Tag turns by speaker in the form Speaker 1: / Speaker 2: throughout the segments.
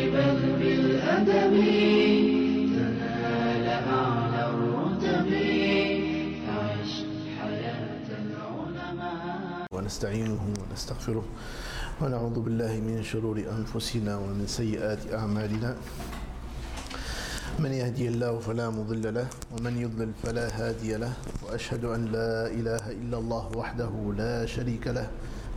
Speaker 1: بل بالأدب تنال أعلى الرتب فعش حياة العلماء.
Speaker 2: ونستعينه ونستغفره ونعوذ بالله من شرور أنفسنا ومن سيئات أعمالنا. من يهدي الله فلا مضل له ومن يضلل فلا هادي له، وأشهد أن لا إله إلا الله وحده لا شريك له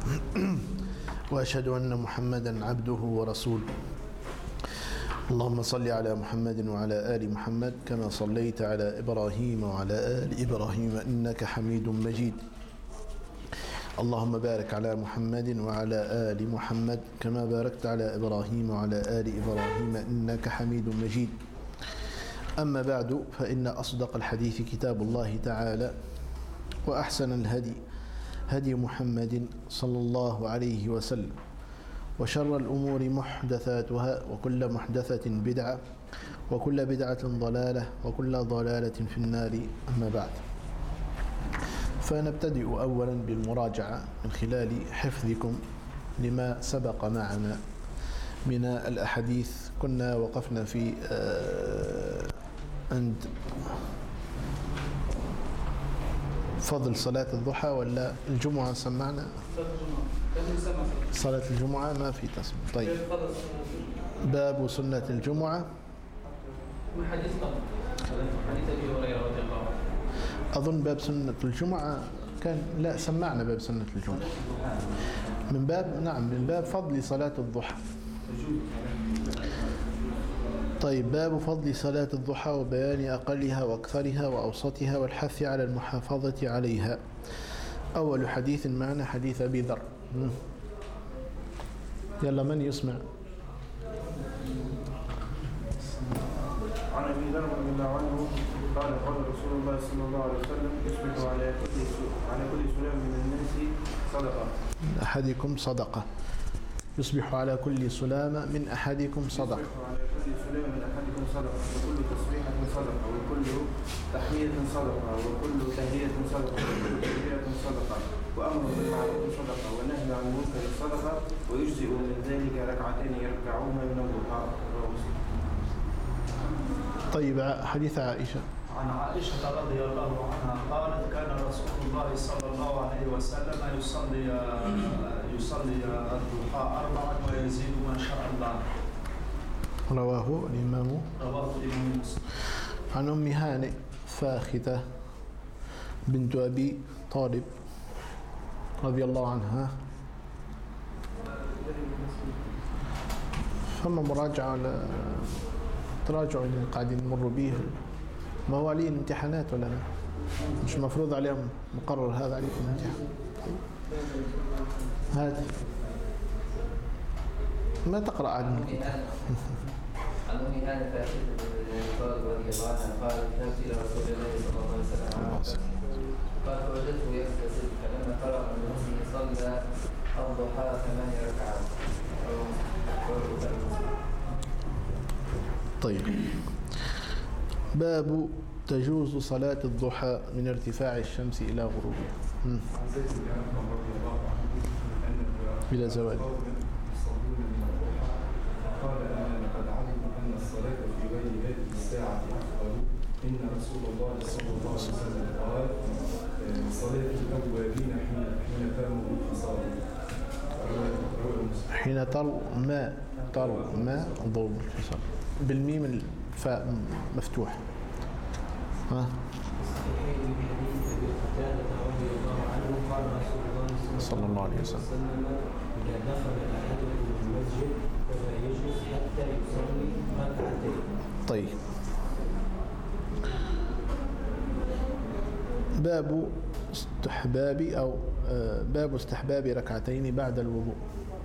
Speaker 2: وأشهد أن محمدا عبده ورسوله. اللهم صل على محمد وعلى آل محمد كما صليت على إبراهيم وعلى آل إبراهيم إنك حميد مجيد. اللهم بارك على محمد وعلى آل محمد كما باركت على إبراهيم وعلى آل إبراهيم إنك حميد مجيد. أما بعد، فإن أصدق الحديث كتاب الله تعالى، وأحسن الهدي هدي محمد صلى الله عليه وسلم، وشر الأمور محدثاتها، وكل محدثة بدعة، وكل بدعة ضلالة، وكل ضلالة في النار. أما بعد، فنبتدئ أولا بالمراجعة من خلال حفظكم لما سبق معنا من الأحاديث. كنا وقفنا في عند فضل صلاة الضحى ولا الجمعة سمعنا؟ صلاة الجمعة ما في تسمع. طيب، باب سنة الجمعة.
Speaker 3: حديث أبي هريرة رضي الله عنه.
Speaker 2: أظن باب سنة الجمعة كان، لا سمعنا باب سنة الجمعة من باب، نعم، من باب فضل صلاة الضحى. طيب، باب فضل صلاة الضحى وبيان أقلها وأكثرها وأوسطها والحث على المحافظة عليها. أول حديث معنا حديث أبي ذر. يلا، من يسمع؟
Speaker 4: عن أبي ذر رضي الله عنه قال رسول الله صلى الله عليه وسلم: يصبح على كل سلام من الناس صدقة.
Speaker 2: أحدكم صدقة. يصبح على كل سلامة من أحدكم صدقة.
Speaker 4: يصبح على كل سلام من أحدكم صدقة، وكل تسبيحة صدقة، وكل تحمية صدقة، وكل تهيئة صدقة، وكل تكبيرة صدقة، وأمر بالمعروف صدقة، ونهي عن المنكر صدقة، ويجزئ من ذلك ركعتين يركعهما من الضحى.
Speaker 2: طيب، حديث عائشة.
Speaker 5: عن عائشة رضي الله عنها قالت: كان رسول الله صلى الله عليه وسلم يصلي الضحى 4 ويزيد ما شاء الله.
Speaker 2: رواه الإمام
Speaker 5: مسلم.
Speaker 2: عن أم هانئ فاخته بنت أبي طالب رضي الله عنها. فما مراجعة على تراجع اللي قاعدين نمر به موالين امتحانات ولا لا؟ مش مفروض عليهم مقرر هذا عليكم امتحان؟ هذا ما تقرأ عن الكتاب.
Speaker 6: عن أم هانئ فاخته رضي الله عنها قالت: كتبت إلى رسول الله صلى الله عليه وسلم قال: فوجدته يغتسل، فلما فرغ من غسله صلى الضحى 8 ركعات.
Speaker 2: طيب، باب تجوز صلاة الضحى من ارتفاع الشمس إلى غروبها إلى زوال.
Speaker 7: قال: لقد علموا أن الصلاة في غير هذه الساعة أفضل. إن رسول الله صلى الله عليه وسلم قال: صلاة الأوابين حين ترموا الانفصال.
Speaker 2: حين تروا ما ضوء الانفصال بالميم الفاء مفتوح. ها؟ صلى الله عليه وسلم:
Speaker 8: إذا دخل أحدكم المسجد فلا يجلس حتى يصلي ركعتين.
Speaker 2: طيب، باب استحباب ركعتين بعد الوضوء.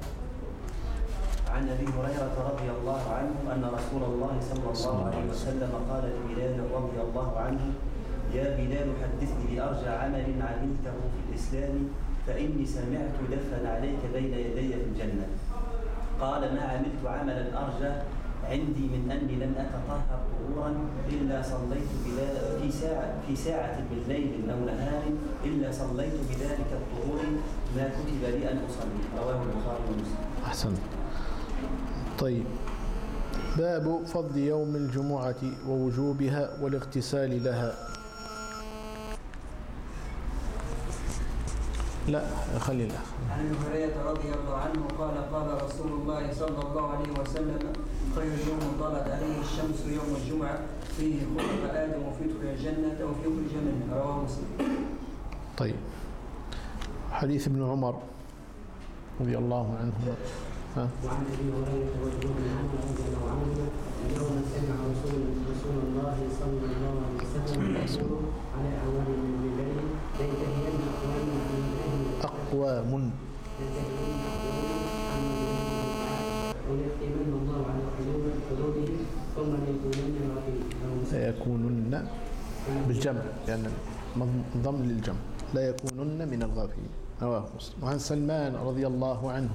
Speaker 9: عن أبي هريرة رضي الله عنه أن رسول الله صلى الله عليه وسلم قال لبلال رضي الله عنه: يا بلال، حدثني بأرجى عمل عملته في الإسلام، فإني سمعت دفا عليك بين يدي في الجنة. قال: ما عملت عملا أرجى عندي من أني لم أتطهر طهورا إلا صليت في ساعة من ليل أو نهار إلا صليت بذلك الطهور ما كتب لي أن أصلي. رواه البخاري ومسلم.
Speaker 2: أحسن. طيب، باب فضل يوم الجمعة ووجوبها والاغتسال لها. لا خلي لا.
Speaker 10: عن ابي هريره رضي الله عنه قال قال رسول الله صلى الله عليه وسلم خير يوم طلعت عليه الشمس يوم الجمعه فيه خلق ادم وفيه دخل الجنه وفيه خرج منها. رواه مسلم.
Speaker 2: طيب حديث ابن عمر رضي الله عنهما.
Speaker 8: وعن ابي هريره رضي الله عنه يوم سمع رسول الله صلى الله عليه وسلم يقول على اعوان من الليل لينتهين
Speaker 2: أقوام
Speaker 8: ويختمن الله على قلوبهم ثم
Speaker 2: ليكونن بالجمع يعني ضم للجمع لا يكونن من الغافلين. رواه مسلم. وعن سلمان رضي الله عنه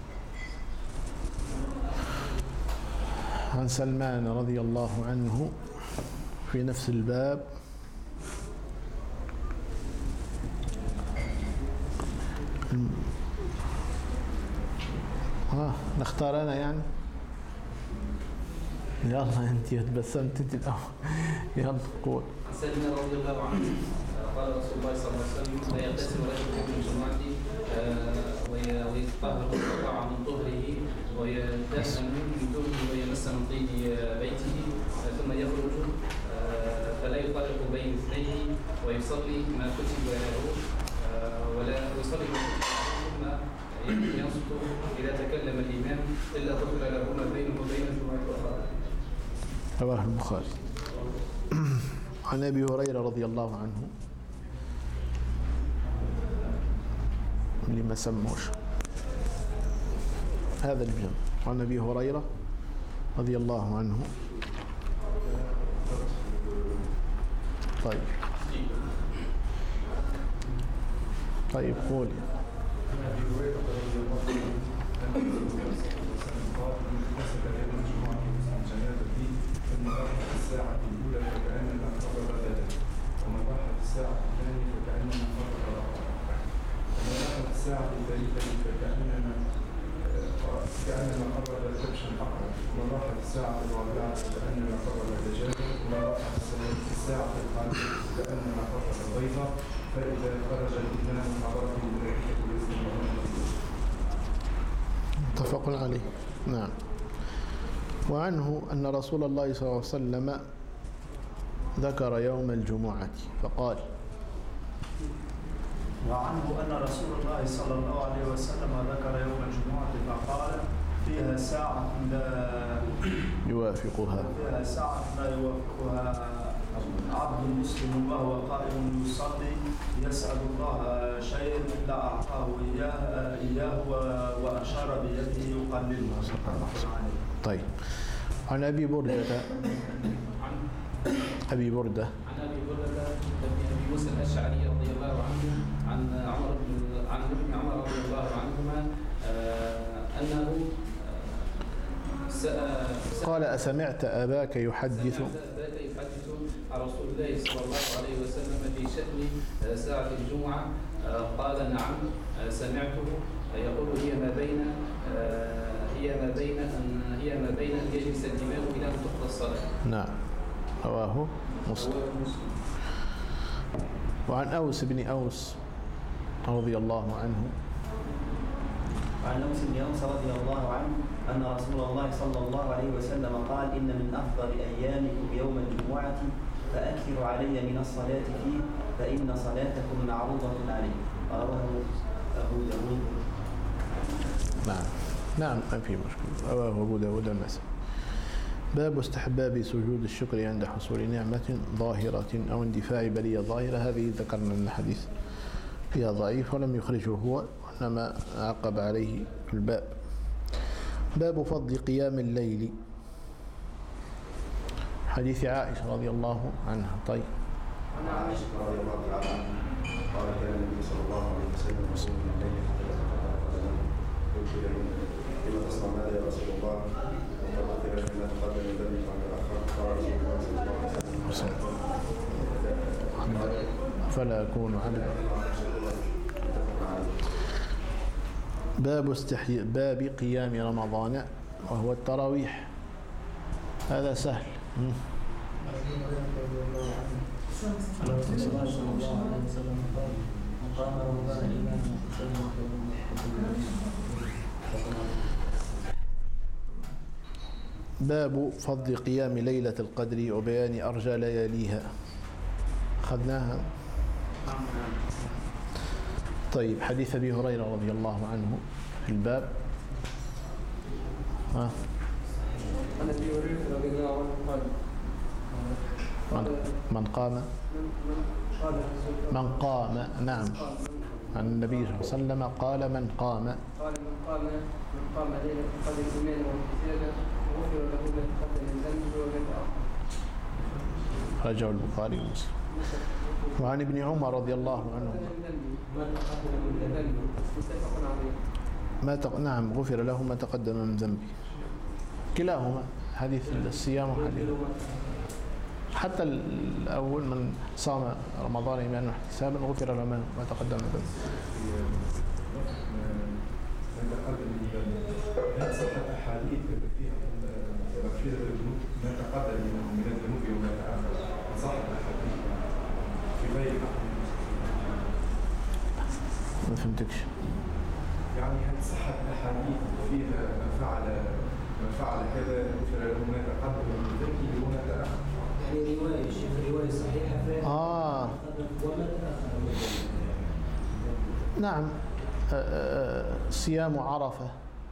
Speaker 2: عن سلمان رضي الله عنه في نفس الباب نختار أنا يعني. يلا أنت تبسمت أنت الأول. يلا قول.
Speaker 3: سيدنا رضي الله عنه قال رسول الله صلى الله عليه وسلم لا يغتسل رجل يوم الجمعة ويطهر القطع من طهره ويدهن من دونه ويمس من طيب بيته ثم يخرج فلا يفرق بين اثنين ويصلي ما كتب له ولا يصلي ما كتب له ثم ينصت إذا تكلم الإمام إلا دخل له ما بينه وبين الجمعة الأخرى.
Speaker 2: رواه البخاري. عن أبي هريرة رضي الله عنه اللي ما سموش هذا الجمع. عن أبي هريرة رضي الله عنه. طيب قولي.
Speaker 7: الساعة الأولى فكأنما قرب بدنه ومن راح في الساعة الثانية فكأنما قرب رقبة ومن راح في الساعة الثالثة فكأنما قرب كبشا أقرب ومن راح في الساعة الرابعة فكأنما قرب دجاجة ومن راح في الساعة الخامسة فكأنما قرب بيضة فإذا خرج الإمام حضرته الملائكة يستمعون
Speaker 2: متفق عليه. نعم. وعنه أن رسول الله صلى الله عليه وسلم ذكر يوم الجمعة فقال.
Speaker 5: وعنه أن رسول الله صلى الله عليه وسلم ذكر يوم الجمعة فقال فيها ساعة لا
Speaker 2: يوافقها
Speaker 5: عبد مسلم وهو قائم يصلي يسأل الله شيء إلا أعطاه إياه وأشار بيده يقلله.
Speaker 2: طيب. عن أبي بردة عن أبي بردة
Speaker 3: أبي موسى الأشعري رضي الله عنه عن ابن عمر رضي الله عنهما أنه
Speaker 2: قال أسمعت أباك يحدث
Speaker 3: عن رسول الله صلى الله عليه وسلم في شأن ساعة الجمعة قال نعم سمعته يقول هي ما بين أن يجلس الإمام إلى أن تقضى الصلاة.
Speaker 2: نعم. رواه مسلم. وعن أوس بن أوس رضي الله عنه
Speaker 9: وعن أوس بن أوس رضي الله عنه أن رسول الله صلى الله عليه وسلم قال إن من أفضل أيامكم يوم الجمعة فأكثروا علي من الصلاة فيه فإن صلاتكم معروضة عليه. رواه أبو داود.
Speaker 2: نعم ما في مشكلة. رواه أبو داود المساء. باب استحباب سجود الشكر عند حصول نعمة ظاهرة أو اندفاع بلية ظاهرة. هذه ذكرنا أن الحديث فيها ضعيف ولم يخرجه هو وإنما عقب عليه الباب. باب فضل قيام الليل. حديث عائشة رضي الله عنها. طيب.
Speaker 11: عن عائشة رضي الله تعالى عنها قال كان النبي صلى الله عليه وسلم يصوم الليل حتى يتقطع قدمه قلت له لما تصنع ماذا يا رسول الله؟ وقد قتل فيما تقدم من ذنبك عن الآخر قال رسول الله صلى الله عليه وسلم
Speaker 2: فلا أكون عبدا. باب قيام رمضان وهو التراويح. هذا سهل. باب فضل قيام ليلة القدر وبيان أرجى لياليها، أخذناها. طيب، حديث أبي هريرة رضي الله عنه في الباب.
Speaker 10: عن أبي هريرة رضي الله عنه قال
Speaker 2: من قام نعم، عن النبي صلى الله عليه وسلم قال من قام
Speaker 10: ليلة القدر إيمانا واحتسابا غفر له ما تقدم من ذنبه وما تأخر.
Speaker 2: رجع البخاري ومسلم. وعن ابن عمر رضي الله عنه نعم، غفر له ما تقدم من ذنبه. كلاهما حديث الصيام وحديث حتى الأول من صام رمضان إيمانا واحتسابا غفر له ما تقدم من ذنبه.
Speaker 7: هل صحت أحاديث فيها مغفرة الذنوب ما تقدم من الذنوب وما تأخر؟ صحت أحاديث في غير
Speaker 2: ما فهمتكش.
Speaker 7: يعني هل صحت أحاديث فيها ما فعل كذا غفر له ما تقدم من ذنبه وما تأخر؟
Speaker 8: يعني رواية شيخ، رواية صحيحة فيها وما تأخر.
Speaker 2: نعم. صيام عرفة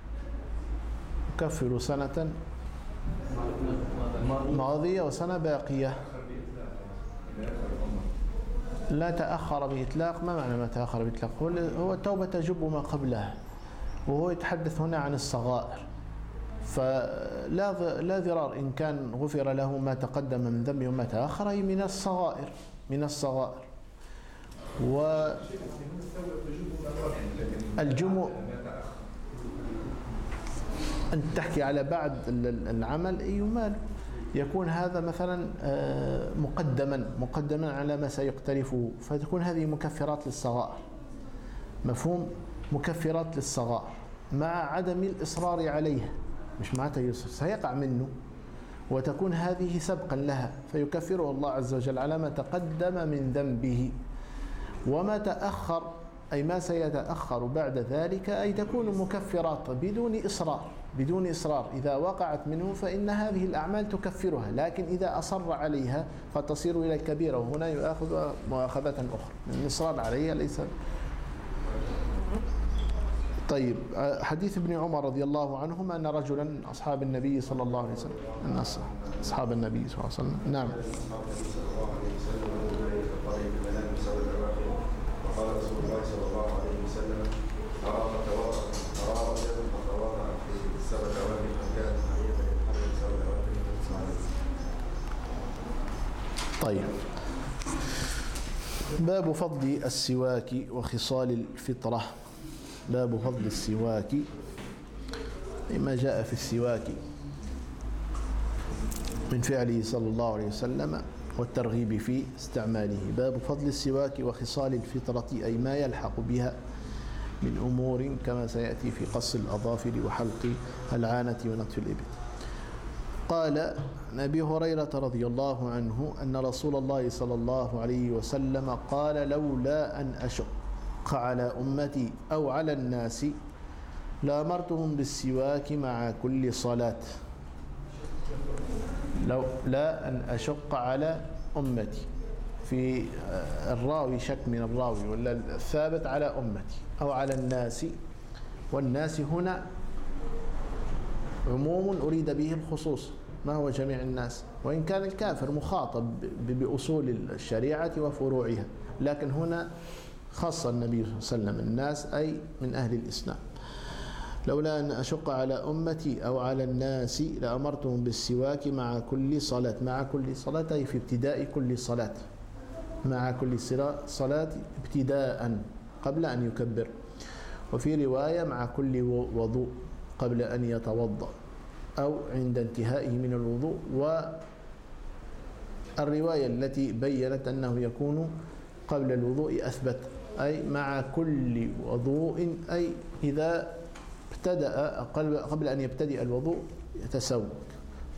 Speaker 2: يكفر سنة ماضية وسنة باقية. لا تأخر بإطلاق. ما معنى ما تأخر بإطلاق؟ هو التوبة تجب ما قبلها، وهو يتحدث هنا عن الصغائر، فلا ضرار إن كان غفر له ما تقدم من ذنبه وما تأخر، أي من الصغائر. والجمع أن تحكي على بعد العمل يمال، يكون هذا مثلا مقدما على ما سيقترفه، فتكون هذه مكفرات للصغائر. مفهوم؟ مكفرات للصغائر مع عدم الإصرار عليها، مش معناتها يصر، سيقع منه وتكون هذه سبقا لها، فيكفره الله عز وجل على ما تقدم من ذنبه. وما تأخر أي ما سيتأخر بعد ذلك، أي تكون مكفرات بدون إصرار. إذا وقعت منه فإن هذه الأعمال تكفرها، لكن إذا أصر عليها فتصير إلى الكبيرة، وهنا يؤاخذ مؤاخذة أخرى. الإصرار عليها ليس. طيب، حديث ابن عمر رضي الله عنهما أن رجلا أصحاب النبي صلى الله عليه وسلم، أصحاب النبي صلى الله عليه وسلم، نعم،
Speaker 11: قال رسول الله صلى الله عليه وسلم: أرى رجلا فتواضع في 7 أوامر فكانت حرية يتحرك 7 أوامر.
Speaker 2: طيب، باب فضل السواك وخصال الفطرة. باب فضل السواك، ما جاء في السواك من فعله صلى الله عليه وسلم والترغيب في استعماله. باب فضل السواك وخصال الفطرة، أي ما يلحق بها من أمور كما سيأتي في قص الأظافر وحلق العانة ونتف الإبط. قال أبي هريرة رضي الله عنه أن رسول الله صلى الله عليه وسلم قال: لولا أن أشق على أمتي أو على الناس لأمرتهم بالسواك مع كل صلاة. لا أن أشق على أمتي، في الراوي شك من الراوي، ولا الثابت على أمتي أو على الناس. والناس هنا عموم أريد به الخصوص، ما هو جميع الناس، وإن كان الكافر مخاطب بأصول الشريعة وفروعها، لكن هنا خص النبي صلى الله عليه وسلم الناس أي من أهل الإسلام. لولا أن أشق على أمتي أو على الناس لأمرتهم بالسواك مع كل صلاة. مع كل صلاة أي في ابتداء كل صلاة، مع كل صلاة ابتداء قبل أن يكبر. وفي رواية مع كل وضوء قبل أن يتوضأ أو عند انتهائه من الوضوء. والرواية التي بيّنت أنه يكون قبل الوضوء أثبت، أي مع كل وضوء، أي إذا ابتدأ قبل أن يبتدئ الوضوء يتسوق،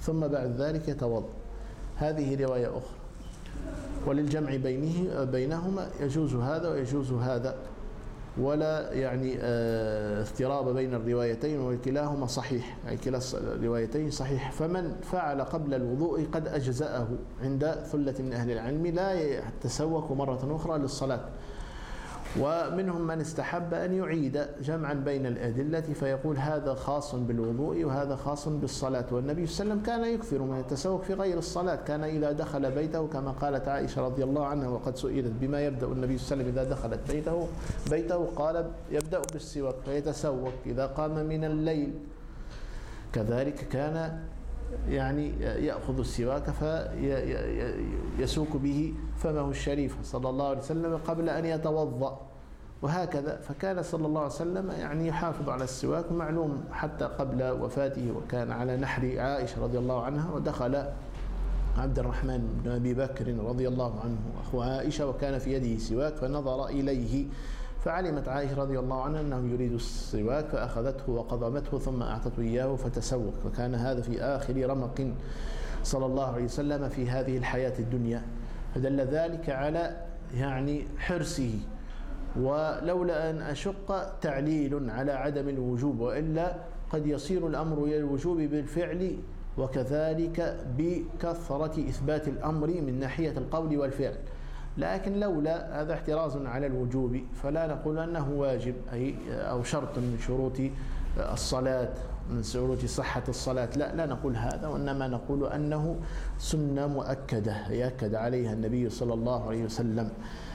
Speaker 2: ثم بعد ذلك يتوضأ. هذه رواية أخرى. وللجمع بينهما يجوز هذا ويجوز هذا، ولا يعني اضطراب بين الروايتين، وكلاهما صحيح، يعني كلا الروايتين صحيح. فمن فعل قبل الوضوء قد أجزأه عند ثلة من أهل العلم، لا يتسوق مرة أخرى للصلاة. ومنهم من استحب أن يعيد جمعا بين الأدلة، فيقول هذا خاص بالوضوء وهذا خاص بالصلاة. والنبي صلى الله عليه وسلم كان يكثر من التسوق في غير الصلاة، كان إذا دخل بيته كما قالت عائشة رضي الله عنها وقد سئلت بما يبدأ النبي صلى الله عليه وسلم إذا دخلت بيته قال يبدأ بالسواك فيتسوق إذا قام من الليل. كذلك كان يعني يأخذ السواك فيسوك به فمه الشريف صلى الله عليه وسلم قبل أن يتوضأ، وهكذا. فكان صلى الله عليه وسلم يعني يحافظ على السواك، معلوم حتى قبل وفاته وكان على نحر عائشة رضي الله عنها، ودخل عبد الرحمن بن أبي بكر رضي الله عنه أخو عائشة وكان في يده سواك، فنظر إليه فعلمت عائشة رضي الله عنها أنه يريد السواك، فأخذته وقضمته ثم أعطته إياه فتسوق. وكان هذا في آخر رمق صلى الله عليه وسلم في هذه الحياة الدنيا، فدل ذلك على يعني حرصه. ولولا أن أشق تعليل على عدم الوجوب، وإلا قد يصير الأمر إلى الوجوب بالفعل، وكذلك بكثرة إثبات الأمر من ناحية القول والفعل. لكن لولا هذا احتراز على الوجوب فلا نقول أنه واجب أو شرط من شروط الصلاة، من شروط صحة الصلاة، لا نقول هذا، وإنما نقول أنه سنة مؤكدة يأكد عليها النبي صلى الله عليه وسلم.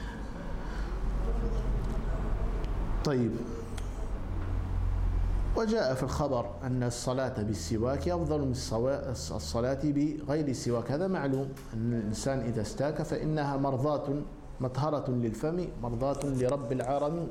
Speaker 2: طيب، وجاء في الخبر أن الصلاة بالسواك أفضل من الصلاة بغير السواك. هذا معلوم أن الإنسان إذا استاك فإنها مطهرة للفم، مرضاة لرب العالمين.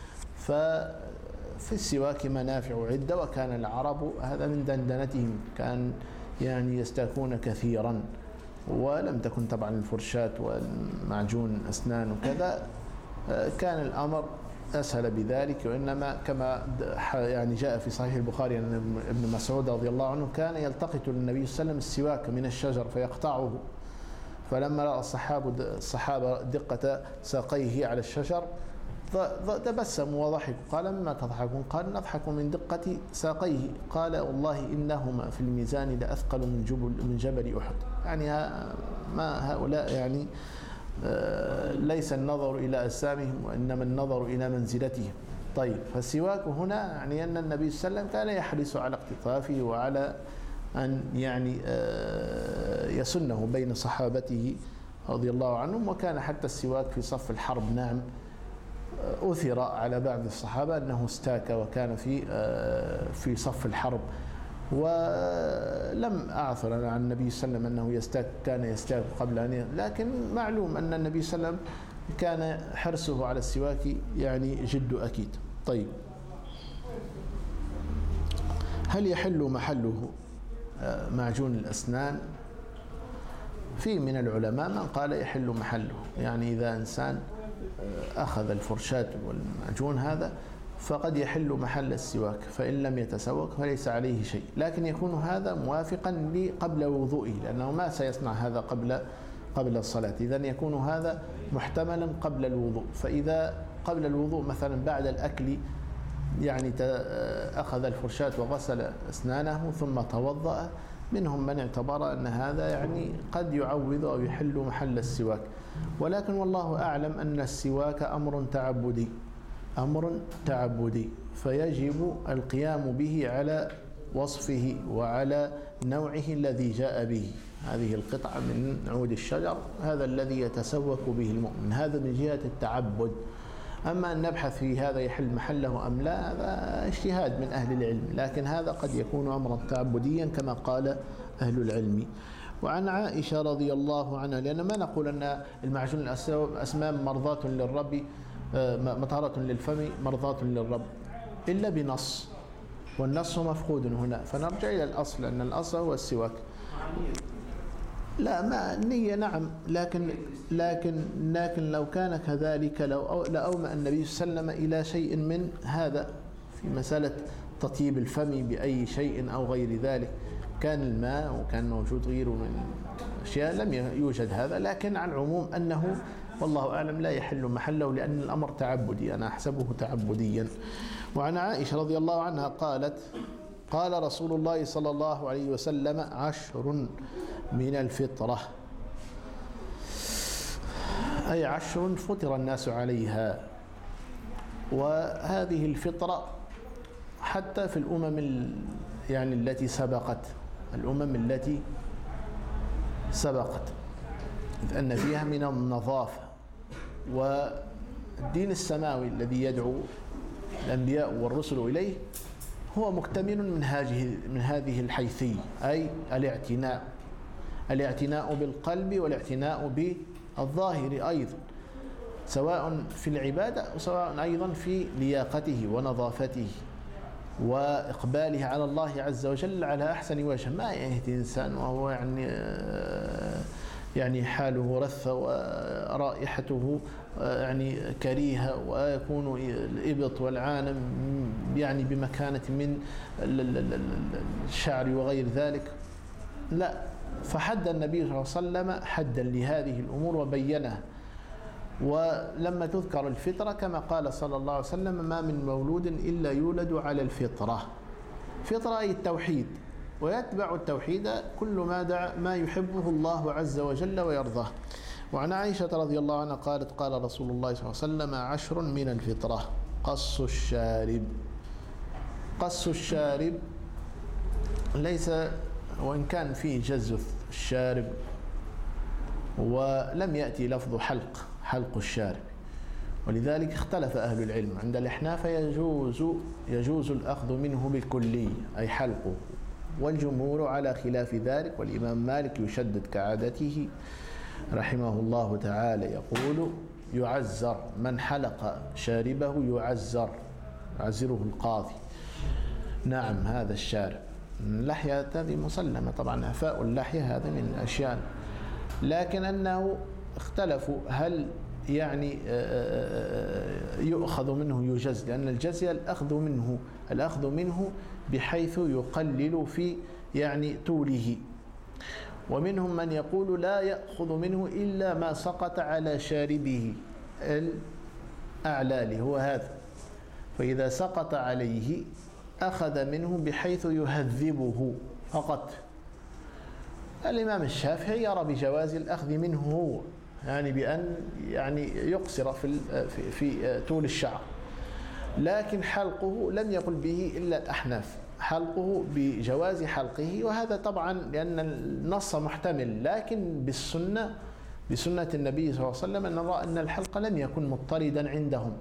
Speaker 2: ففي السواك منافع عدة، وكان العرب هذا من دندنتهم، كان يعني يستاكون كثيرا، ولم تكن طبعا الفرشاة والمعجون أسنان وكذا، كان الأمر أسهل بذلك. وإنما كما يعني جاء في صحيح البخاري أن ابن مسعود رضي الله عنه كان يلتقط للنبي صلى الله عليه وسلم السواك من الشجر فيقطعه، فلما رأى الصحابة دقة ساقيه على الشجر تبسموا وضحكوا. قال مما تضحكون؟ قال نضحك من دقة ساقيه. قال والله إنهما في الميزان لأثقل من جبل أحد. يعني ما هؤلاء يعني ليس النظر إلى أجسامهم وإنما النظر إلى منزلتهم. طيب، فالسواك هنا يعني أن النبي صلى الله عليه وسلم كان يحرص على اقتطافه وعلى أن يعني يسنه بين صحابته رضي الله عنهم. وكان حتى السواك في صف الحرب، نعم، أثر على بعض الصحابة أنه استاك وكان في صف الحرب، ولم أعثر عن النبي صلى الله عليه وسلم أنه كان يستاك قبل أن لكن معلوم أن النبي صلى الله عليه وسلم كان حرصه على السواك يعني جد أكيد. طيب، هل يحل محله معجون الأسنان؟ في من العلماء من قال يحل محله، يعني إذا إنسان أخذ الفرشاة والمعجون هذا فقد يحل محل السواك، فإن لم يتسوق فليس عليه شيء، لكن يكون هذا موافقا قبل وضوئه، لأنه ما سيصنع هذا قبل الصلاة، إذن يكون هذا محتملا قبل الوضوء. فإذا قبل الوضوء مثلا بعد الأكل يعني أخذ الفرشاة وغسل أسنانه ثم توضأ، منهم من اعتبر أن هذا يعني قد يعوض أو يحل محل السواك. ولكن والله أعلم أن السواك أمر تعبدي، فيجب القيام به على وصفه وعلى نوعه الذي جاء به. هذه القطعة من عود الشجر، هذا الذي يتسوك به المؤمن، هذا من جهة التعبد. أما أن نبحث في هذا يحل محله أم لا، هذا اجتهاد من أهل العلم، لكن هذا قد يكون أمرا تعبديا كما قال أهل العلم. وعن عائشة رضي الله عنها، لأن ما نقول أن المعجون الأسنان مرضاة للرب، مطهرة للفم مرضاة للرب، إلا بنص، والنص مفقود هنا، فنرجع إلى الأصل أن الأصل هو السواك. لا، ما نية، نعم، لكن لو كان كذلك لأومأ النبي صلى الله عليه وسلم إلى شيء من هذا في مسألة تطيب الفم بأي شيء أو غير ذلك، كان الماء وكان موجود غيره من أشياء لم يوجد هذا، لكن على العموم أنه والله أعلم لا يحل محله، لأن الأمر تعبدي، أنا أحسبه تعبديا. وعن عائشة رضي الله عنها قالت: قال رسول الله صلى الله عليه وسلم: 10 من الفطرة، أي 10 فطر الناس عليها. وهذه الفطرة حتى في الأمم يعني التي سبقت، الأمم التي سبقت، إذ أن فيها من النظافة. والدين السماوي الذي يدعو الأنبياء والرسل إليه هو مكتمل من هذه الحيثية، أي الاعتناء بالقلب والاعتناء بالظاهر أيضا، سواء في العبادة وسواء أيضا في لياقته ونظافته وإقباله على الله عز وجل على أحسن وجه. ما يأتي إنسان وهو يعني حاله رثة ورائحته يعني كريهة، ويكون الإبط والعانم يعني بمكانة من الشعر وغير ذلك، لا. فحد النبي صلى الله عليه وسلم حدا لهذه الأمور وبينها. ولما تذكر الفطرة كما قال صلى الله عليه وسلم: ما من مولود إلا يولد على الفطرة. فطرة أي التوحيد، ويتبع التوحيد كل ما يحبه الله عز وجل ويرضاه. وعن عائشة رضي الله عنها قالت: قال رسول الله صلى الله عليه وسلم: 10 من الفطرة: قص الشارب. قص الشارب ليس، وإن كان فيه جز الشارب ولم يأتي لفظ حلق الشارب، ولذلك اختلف أهل العلم. عند الأحناف يجوز الأخذ منه بالكلي أي حلقه، والجمهور على خلاف ذلك. والإمام مالك يشدد كعادته رحمه الله تعالى، يقول: يعزر من حلق شاربه، يعزره القاضي. نعم، هذا الشارب. اللحية هذه مسلمة طبعا، إعفاء اللحية هذا من الأشياء، لكن أنه اختلفوا هل يعني يؤخذ منه يجز، لأن الجزية الأخذ منه بحيث يقلل في يعني طوله. ومنهم من يقول لا يأخذ منه إلا ما سقط على شاربه الأعلى هو هذا، فإذا سقط عليه أخذ منه بحيث يهذبه فقط. الإمام الشافعي يرى بجواز الأخذ منه هو، يعني بأن يعني يقصر في طول الشعر، لكن حلقه لم يقل به إلا الأحناف، حلقه بجواز حلقه. وهذا طبعا لأن النص محتمل، لكن بسنة النبي صلى الله عليه وسلم أن نرى أن الحلق لم يكن مضطردا عندهم.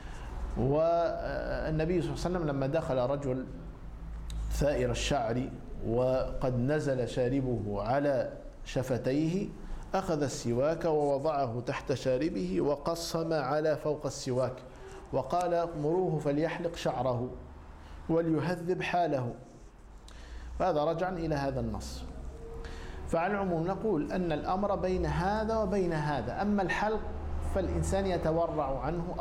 Speaker 2: والنبي صلى الله عليه وسلم لما دخل رجل ثائر الشعر وقد نزل شاربه على شفتيه، أخذ السواك ووضعه تحت شاربه وقص ما على فوق السواك، وقال: مروه فليحلق شعره وليهذب حاله. فهذا رجعا إلى هذا النص. فعلى العموم نقول أن الأمر بين هذا وبين هذا. أما الحلق فالإنسان يتورع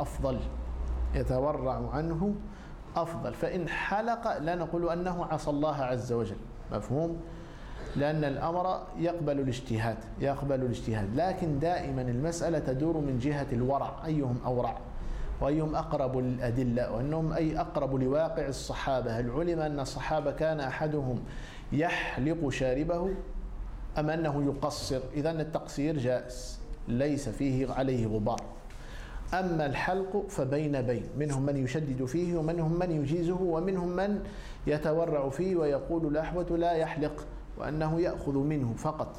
Speaker 2: عنه أفضل. فإن حلق لا نقول أنه عصى الله عز وجل، مفهوم؟ لأن الأمر يقبل الاجتهاد، لكن دائما المسألة تدور من جهة الورع، أيهم أورع وأيهم أقرب للأدلة، وأنهم أي أقرب لواقع الصحابة. هل علم أن الصحابة كان أحدهم يحلق شاربه أم أنه يقصر؟ إذن التقصير جائز ليس فيه عليه غبار. أما الحلق فبين، منهم من يشدد فيه ومنهم من يجيزه ومنهم من يتورع فيه ويقول الأحوة لا يحلق وأنه يأخذ منه فقط.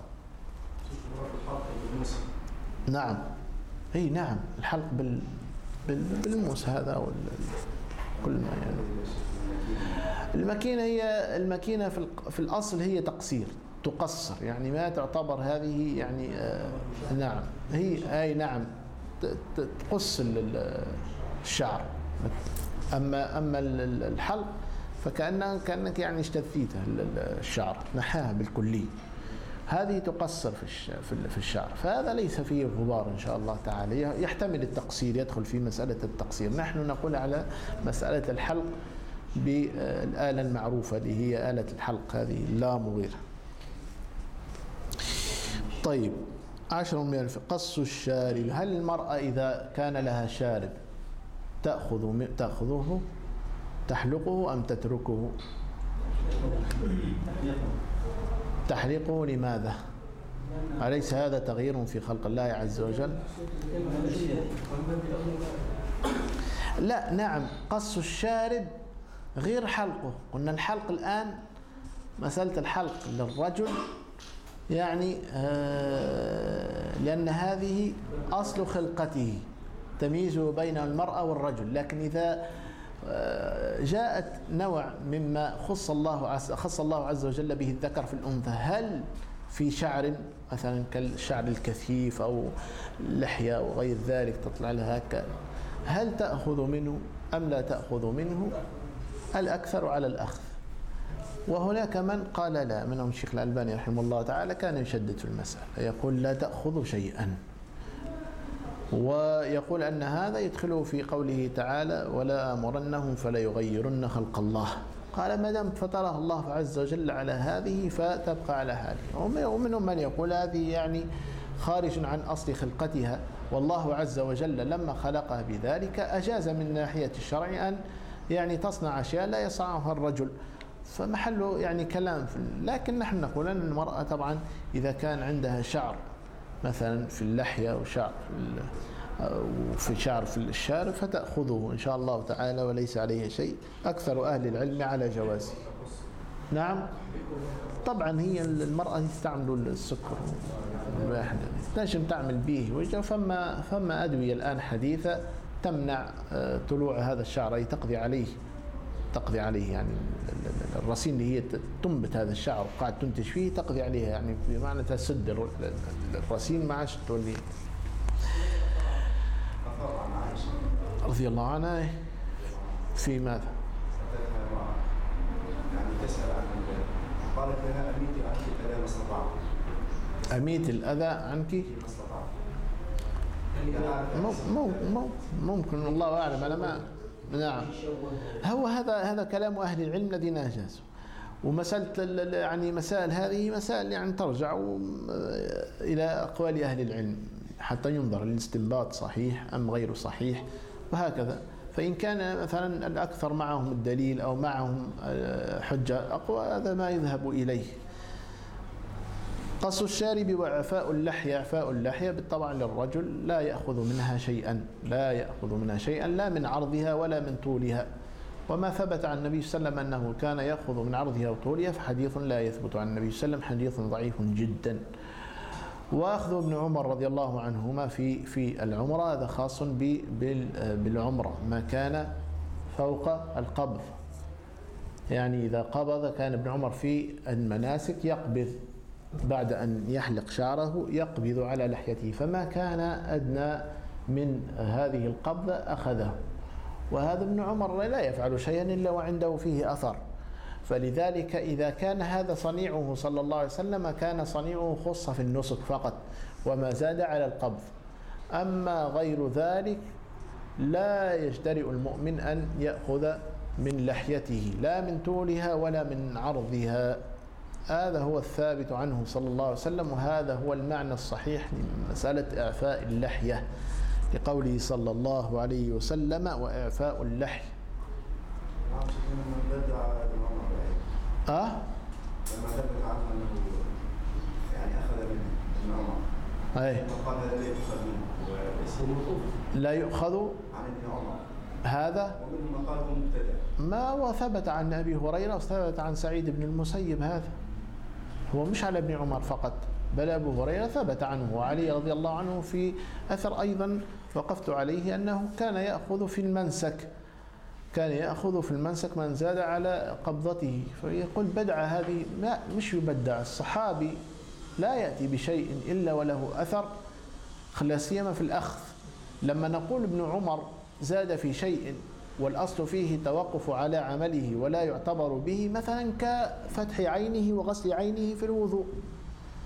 Speaker 2: نعم، أي نعم، الحلق بالموس هذا كل ما يعني. الماكينة في الأصل هي تقصر، يعني ما تعتبر هذه يعني نعم، هي نعم تقص الشعر. أما الحلق فكأنك يعني اشتثيته الشعر، نحاها بالكلي. هذه تقصر في الشعر، فهذا ليس فيه غبار إن شاء الله تعالى. يحتمل التقصير، يدخل في مسألة التقصير. نحن نقول على مسألة الحلق بالآلة المعروفة اللي هي آلة الحلق هذه اللام وغيرها. طيب 10 من الفقه. قص الشارب. هل المرأة إذا كان لها شارب تأخذه تحلقه أم تتركه؟ تحلقه. لماذا؟ أليس هذا تغيير في خلق الله عز وجل؟ لا، نعم، قص الشارب غير حلقه. قلنا الحلق الآن مسألة الحلق للرجل يعني لأن هذه أصل خلقته تمييزه بين المرأة والرجل. لكن إذا جاءت نوع مما خص الله عز وجل به الذكر في الأنثى، هل في شعر مثلا كالشعر الكثيف أو لحية وغير ذلك تطلع لها هكذا، هل تأخذ منه أم لا تأخذ منه؟ الأكثر على الأخذ. وهناك من قال لا، منهم الشيخ الألباني رحمه الله تعالى كان يشدد في المسألة، يقول لا تأخذ شيئا، ويقول أن هذا يدخله في قوله تعالى ولا أمرنهم فلا يغيرن خلق الله. قال ما دام فطرها الله عز وجل على هذه فتبقى على هذه. ومنهم من يقول هذه يعني خارج عن أصل خلقتها، والله عز وجل لما خلقها بذلك أجاز من ناحية الشرع أن يعني تصنع أشياء لا يصنعها الرجل، فمحله يعني كلام. لكن نحن نقول أن المرأة طبعا إذا كان عندها شعر مثلا في اللحية وشعر وفي شعر في الشارب فتأخذه إن شاء الله تعالى وليس عليه شيء. أكثر أهل العلم على جوازه. نعم طبعا هي المرأة تستعمل السكر الواحد تنجم تعمل به وجه، فما أدوية الآن حديثة تمنع طلوع هذا الشعر، أي تقضي عليه يعني الرصين اللي هي تنبت هذا الشعر وقاعد تنتج فيه تقضي عليها، يعني بمعنى تسد الرصين ما عادش تولي. رضي الله عنها في ماذا؟
Speaker 11: يعني تسأل عن قالت لها أميت عنك الأذى ما استطعت.
Speaker 2: أميت الأذى عنك؟ ممكن الله أعلم. أنا ما نعم، هو هذا كلام أهل العلم الذين أجازوا. ومسألة يعني مسائل هذه مسائل يعني ترجع إلى أقوال أهل العلم حتى ينظر الاستنباط صحيح أم غير صحيح وهكذا. فإن كان مثلا الأكثر معهم الدليل أو معهم حجة أقوى هذا ما يذهب إليه. قص الشارب وإعفاء اللحية. إعفاء اللحية بالطبع للرجل لا يأخذ منها شيئا، لا من عرضها ولا من طولها. وما ثبت عن النبي صلى الله عليه وسلم أنه كان يأخذ من عرضها وطولها فحديث لا يثبت عن النبي صلى الله عليه وسلم، حديث ضعيف جدا. وأخذ ابن عمر رضي الله عنهما في العمرة هذا خاص بالعمرة، ما كان فوق القبض، يعني إذا قبض كان ابن عمر في المناسك يقبض بعد أن يحلق شعره يقبض على لحيته، فما كان أدنى من هذه القبضة أخذه. وهذا ابن عمر لا يفعل شيئا إلا وعنده فيه أثر، فلذلك إذا كان هذا صنيعه صلى الله عليه وسلم كان صنيعه خص في النسك فقط وما زاد على القبض. أما غير ذلك لا يجترئ المؤمن أن يأخذ من لحيته لا من طولها ولا من عرضها. هذا هو الثابت عنه صلى الله عليه وسلم، وهذا هو المعنى الصحيح لمسألة إعفاء اللحية لقوله صلى الله عليه وسلم وإعفاء اللحية.
Speaker 11: لما ثبت عنه أنه يعني أخذ من ابن عمر
Speaker 2: أي
Speaker 11: قال هذا لا يؤخذ منه،
Speaker 2: لا يؤخذ
Speaker 11: عن ابن عمر
Speaker 2: هذا،
Speaker 11: ومنهم قال هو مبتدع.
Speaker 2: ما هو ثبت عن أبي هريرة وثبت عن سعيد بن المسيب، هذا هو مش على ابن عمر فقط بل أبو هريرة ثبت عنه، وعلي رضي الله عنه في أثر أيضا وقفت عليه أنه كان يأخذ في المنسك، من زاد على قبضته. فيقول بدعة هذه مش يبدع، الصحابي لا يأتي بشيء إلا وله أثر، لا سيما في الأخذ. لما نقول ابن عمر زاد في شيء والأصل فيه توقف على عمله ولا يعتبر به، مثلا كفتح عينه وغسل عينه في الوضوء،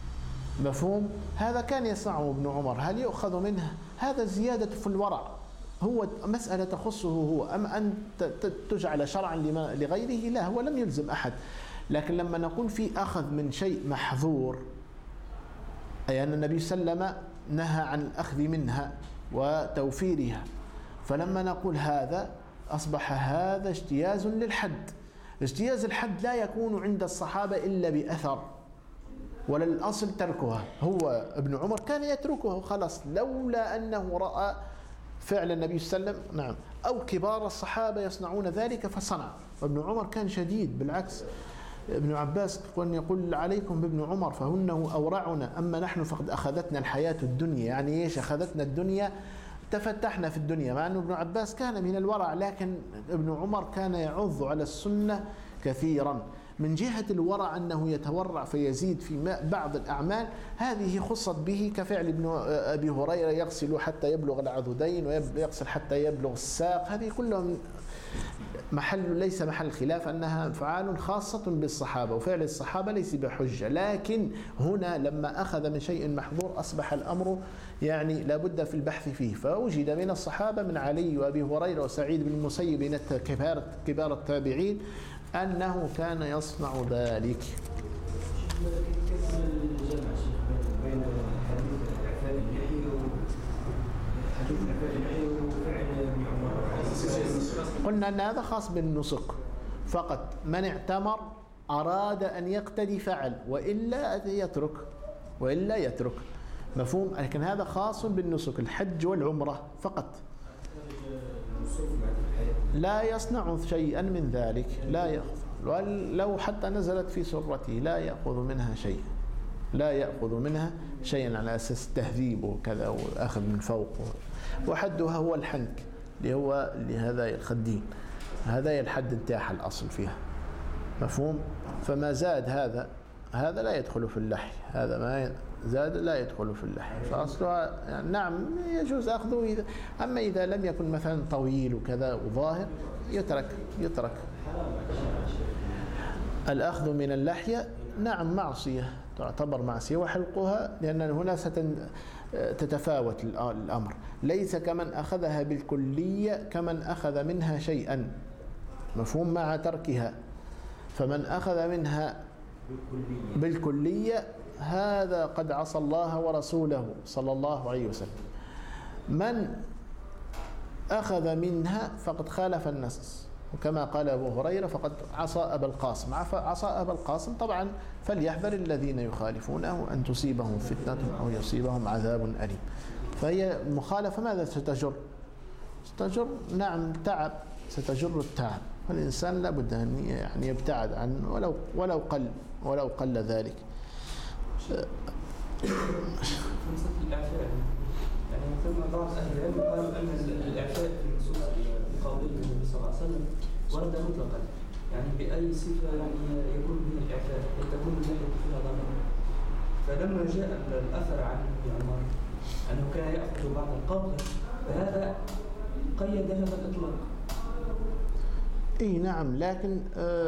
Speaker 2: مفهوم؟ هذا كان يصنعه ابن عمر، هل يؤخذ منه؟ هذا زيادة في الورع، هو مسألة تخصه هو، أما أن تجعل شرعا لغيره لا، هو لم يلزم أحد. لكن لما نقول في أخذ من شيء محظور، أي أن النبي صلى الله عليه وسلم نهى عن الأخذ منها وتوفيرها، فلما نقول هذا أصبح هذا اجتياز للحد. اجتياز الحد لا يكون عند الصحابة إلا بأثر، ولا الأصل تركها. هو ابن عمر كان يتركها خلاص، لولا أنه رأى فعل النبي صلى الله عليه وسلم، نعم، أو كبار الصحابة يصنعون ذلك فصنع. وابن عمر كان شديد، بالعكس ابن عباس يقول عليكم بابن عمر فهنه أورعنا، أما نحن فقد أخذتنا الحياة الدنيا. يعني إيش أخذتنا الدنيا؟ تفتحنا في الدنيا. مع أن ابن عباس كان من الورع، لكن ابن عمر كان يعض على السنة كثيرا. من جهة الورع أنه يتورع فيزيد في بعض الأعمال، هذه خصت به كفعل ابن أبي هريرة، يغسل حتى يبلغ العضدين ويغسل حتى يبلغ الساق. هذه كلهم ليس محل خلاف أنها أفعال خاصة بالصحابة، وفعل الصحابة ليس بحجة. لكن هنا لما أخذ من شيء محظور أصبح الأمر يعني لابد في البحث فيه. فوجد من الصحابة من علي وأبي هريرة وسعيد بن المسيب من كبار التابعين أنه كان يصنع ذلك.
Speaker 8: بين حديث إعفاء اللحية وحديث إعفاء اللحية وفعل ابن عمر،
Speaker 2: قلنا أن هذا خاص بالنسك فقط. من اعتمر أراد أن يقتدي فعل، وإلا يترك مفهوم. لكن هذا خاص بالنسك، الحج والعمرة فقط. لا يصنع شيئا من ذلك، لا يأخذ، ولو حتى نزلت في سرته لا يأخذ منها شيئا، لا يأخذ منها شيئا على أساس تهذيب وكذا وأخذ من فوق. وحدها هو الحنك اللي هو لهذا الخدين، هذا الحد انتاح الأصل فيها مفهوم. فما زاد هذا لا يدخل في اللحي، هذا ما زاد لا يدخل في اللحي، فأصلها يعني نعم يجوز أخذه. أما إذا لم يكن مثلا طويل وكذا وظاهر يترك. الأخذ من اللحية نعم معصية، تعتبر معصية، وحلقها لأن هنا تتفاوت الأمر، ليس كمن أخذها بالكلية كمن أخذ منها شيئا مفهوم مع تركها. فمن أخذ منها بالكلية هذا قد عصى الله ورسوله صلى الله عليه وسلم. من أخذ منها فقد خالف النص، وكما قال أبو هريرة فقد عصى أبا القاسم. عصى أبا القاسم طبعا فليحذر الذين يخالفونه أن تصيبهم فتنة أو يصيبهم عذاب أليم. فهي مخالفة ماذا ستجر؟ نعم تعب، ستجر التعب، والإنسان لابد أن يعني يبتعد عنه ولو قل ذلك.
Speaker 10: الإعفاء يعني ثم بعض أهل العلم قالوا أن الإعفاء في نصوص قول النبي صلى الله عليه وسلم ورد مطلقا، يعني بأي صفة يعني يكون به الإعفاء تكون اللحية فيها ضرر. فلما جاء الأثر عن ابن عمر أنه كان يأخذ بعض القبض، فهذا قيد هذا الإطلاق.
Speaker 2: اي نعم، لكن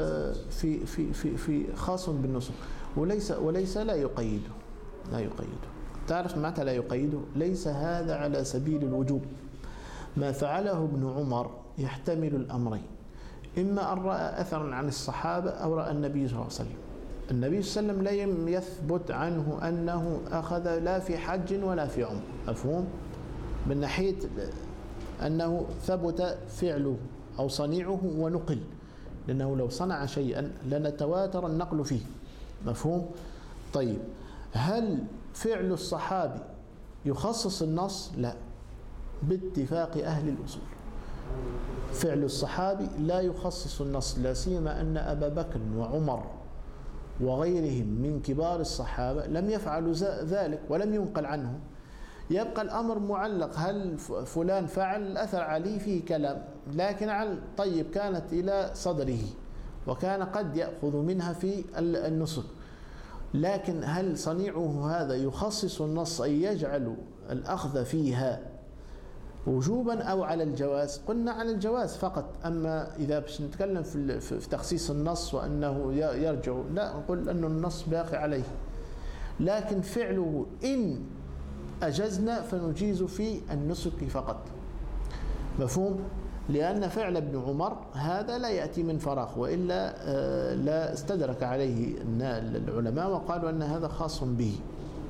Speaker 2: في خاص بالنصوص، وليس لا يقيده. تعرف متى لا يقيده؟ ليس هذا على سبيل الوجوب. ما فعله ابن عمر يحتمل الأمرين، إما أن رأى أثرا عن الصحابة أو رأى النبي صلى الله عليه وسلم. النبي صلى الله عليه وسلم لم يثبت عنه أنه أخذ لا في حج ولا في عمر، مفهوم؟ من ناحية أنه ثبت فعله أو صنيعه ونقل، لأنه لو صنع شيئا لنتواتر النقل فيه، مفهوم؟ طيب هل فعل الصحابي يخصص النص؟ لا، باتفاق أهل الأصول فعل الصحابي لا يخصص النص، لا سيما أن أبا بكر وعمر وغيرهم من كبار الصحابة لم يفعلوا ذلك ولم ينقل عنه. يبقى الأمر معلق، هل فلان فعل؟ الأثر عليه فيه كلام، لكن طيب كانت إلى صدره وكان قد يأخذ منها في النسك، لكن هل صنيعه هذا يخصص النص أي يجعل الأخذ فيها وجوبا أو على الجواز؟ قلنا على الجواز فقط. أما إذا باش نتكلم في تخصيص النص وأنه يرجع، لا، نقول أن النص باقي عليه، لكن فعله إن أجزنا فنجيز في النسك فقط. مفهوم؟ لأن فعل ابن عمر هذا لا يأتي من فراغ، وإلا لا استدرك عليه العلماء وقالوا أن هذا خاص به.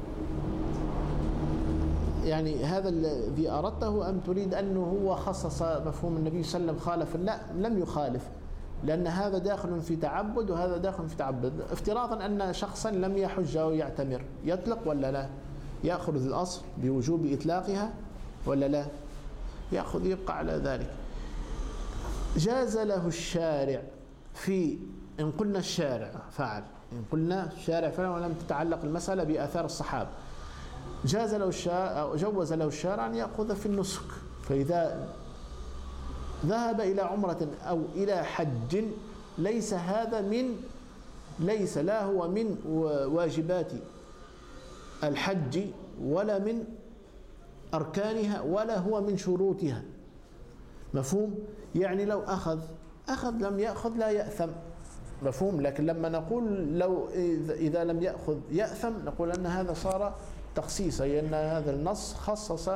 Speaker 2: يعني هذا الذي أردته أم تريد أنه هو خصص مفهوم النبي صلى الله عليه وسلم خالف؟ لا، لم يخالف، لأن هذا داخل في تعبد وهذا داخل في تعبد. افتراضا أن شخصا لم يحج أو يعتمر، يطلق ولا لا؟ يأخذ الأصل بوجوب إطلاقها ولا لا؟ يأخذ، يبقى على ذلك. جاز له الشارع في، إن قلنا الشارع فعل، إن قلنا الشارع فعل ولم تتعلق المسألة بآثار الصحابة، جوز له الشارع أن يأخذ في النسك. فإذا ذهب إلى عمرة أو إلى حج ليس هذا لا هو من واجبات الحج ولا من أركانها ولا هو من شروطها. مفهوم؟ يعني لو أخذ لم يأخذ لا يأثم. مفهوم؟ لكن لما نقول لو إذا لم يأخذ يأثم نقول أن هذا صار تخصيصا، لأن هذا النص خصص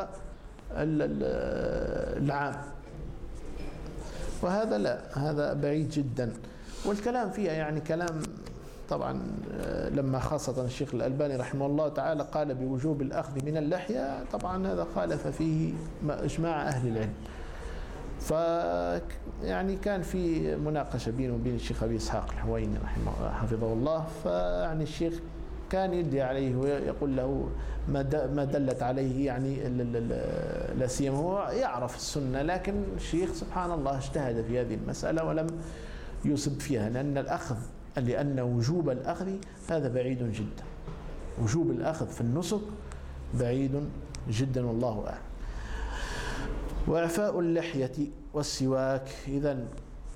Speaker 2: العام، وهذا لا، هذا بعيد جدا. والكلام فيها يعني كلام طبعا، لما خاصة الشيخ الألباني رحمه الله تعالى قال بوجوب الأخذ من اللحية، طبعا هذا خالف فيه إجماع أهل العلم. يعني كان في مناقشة بينه وبين الشيخ أبي إسحاق الحويني حفظه الله، فيعني الشيخ كان يدعي عليه ويقول له ما دلت عليه، يعني لا سيما هو يعرف السنة، لكن الشيخ سبحان الله اجتهد في هذه المسألة ولم يصب فيها، لأن وجوب الأخذ هذا بعيد جدا، وجوب الأخذ في النسك بعيد جدا، والله أعلم. وإعفاء اللحية والسواك، إذن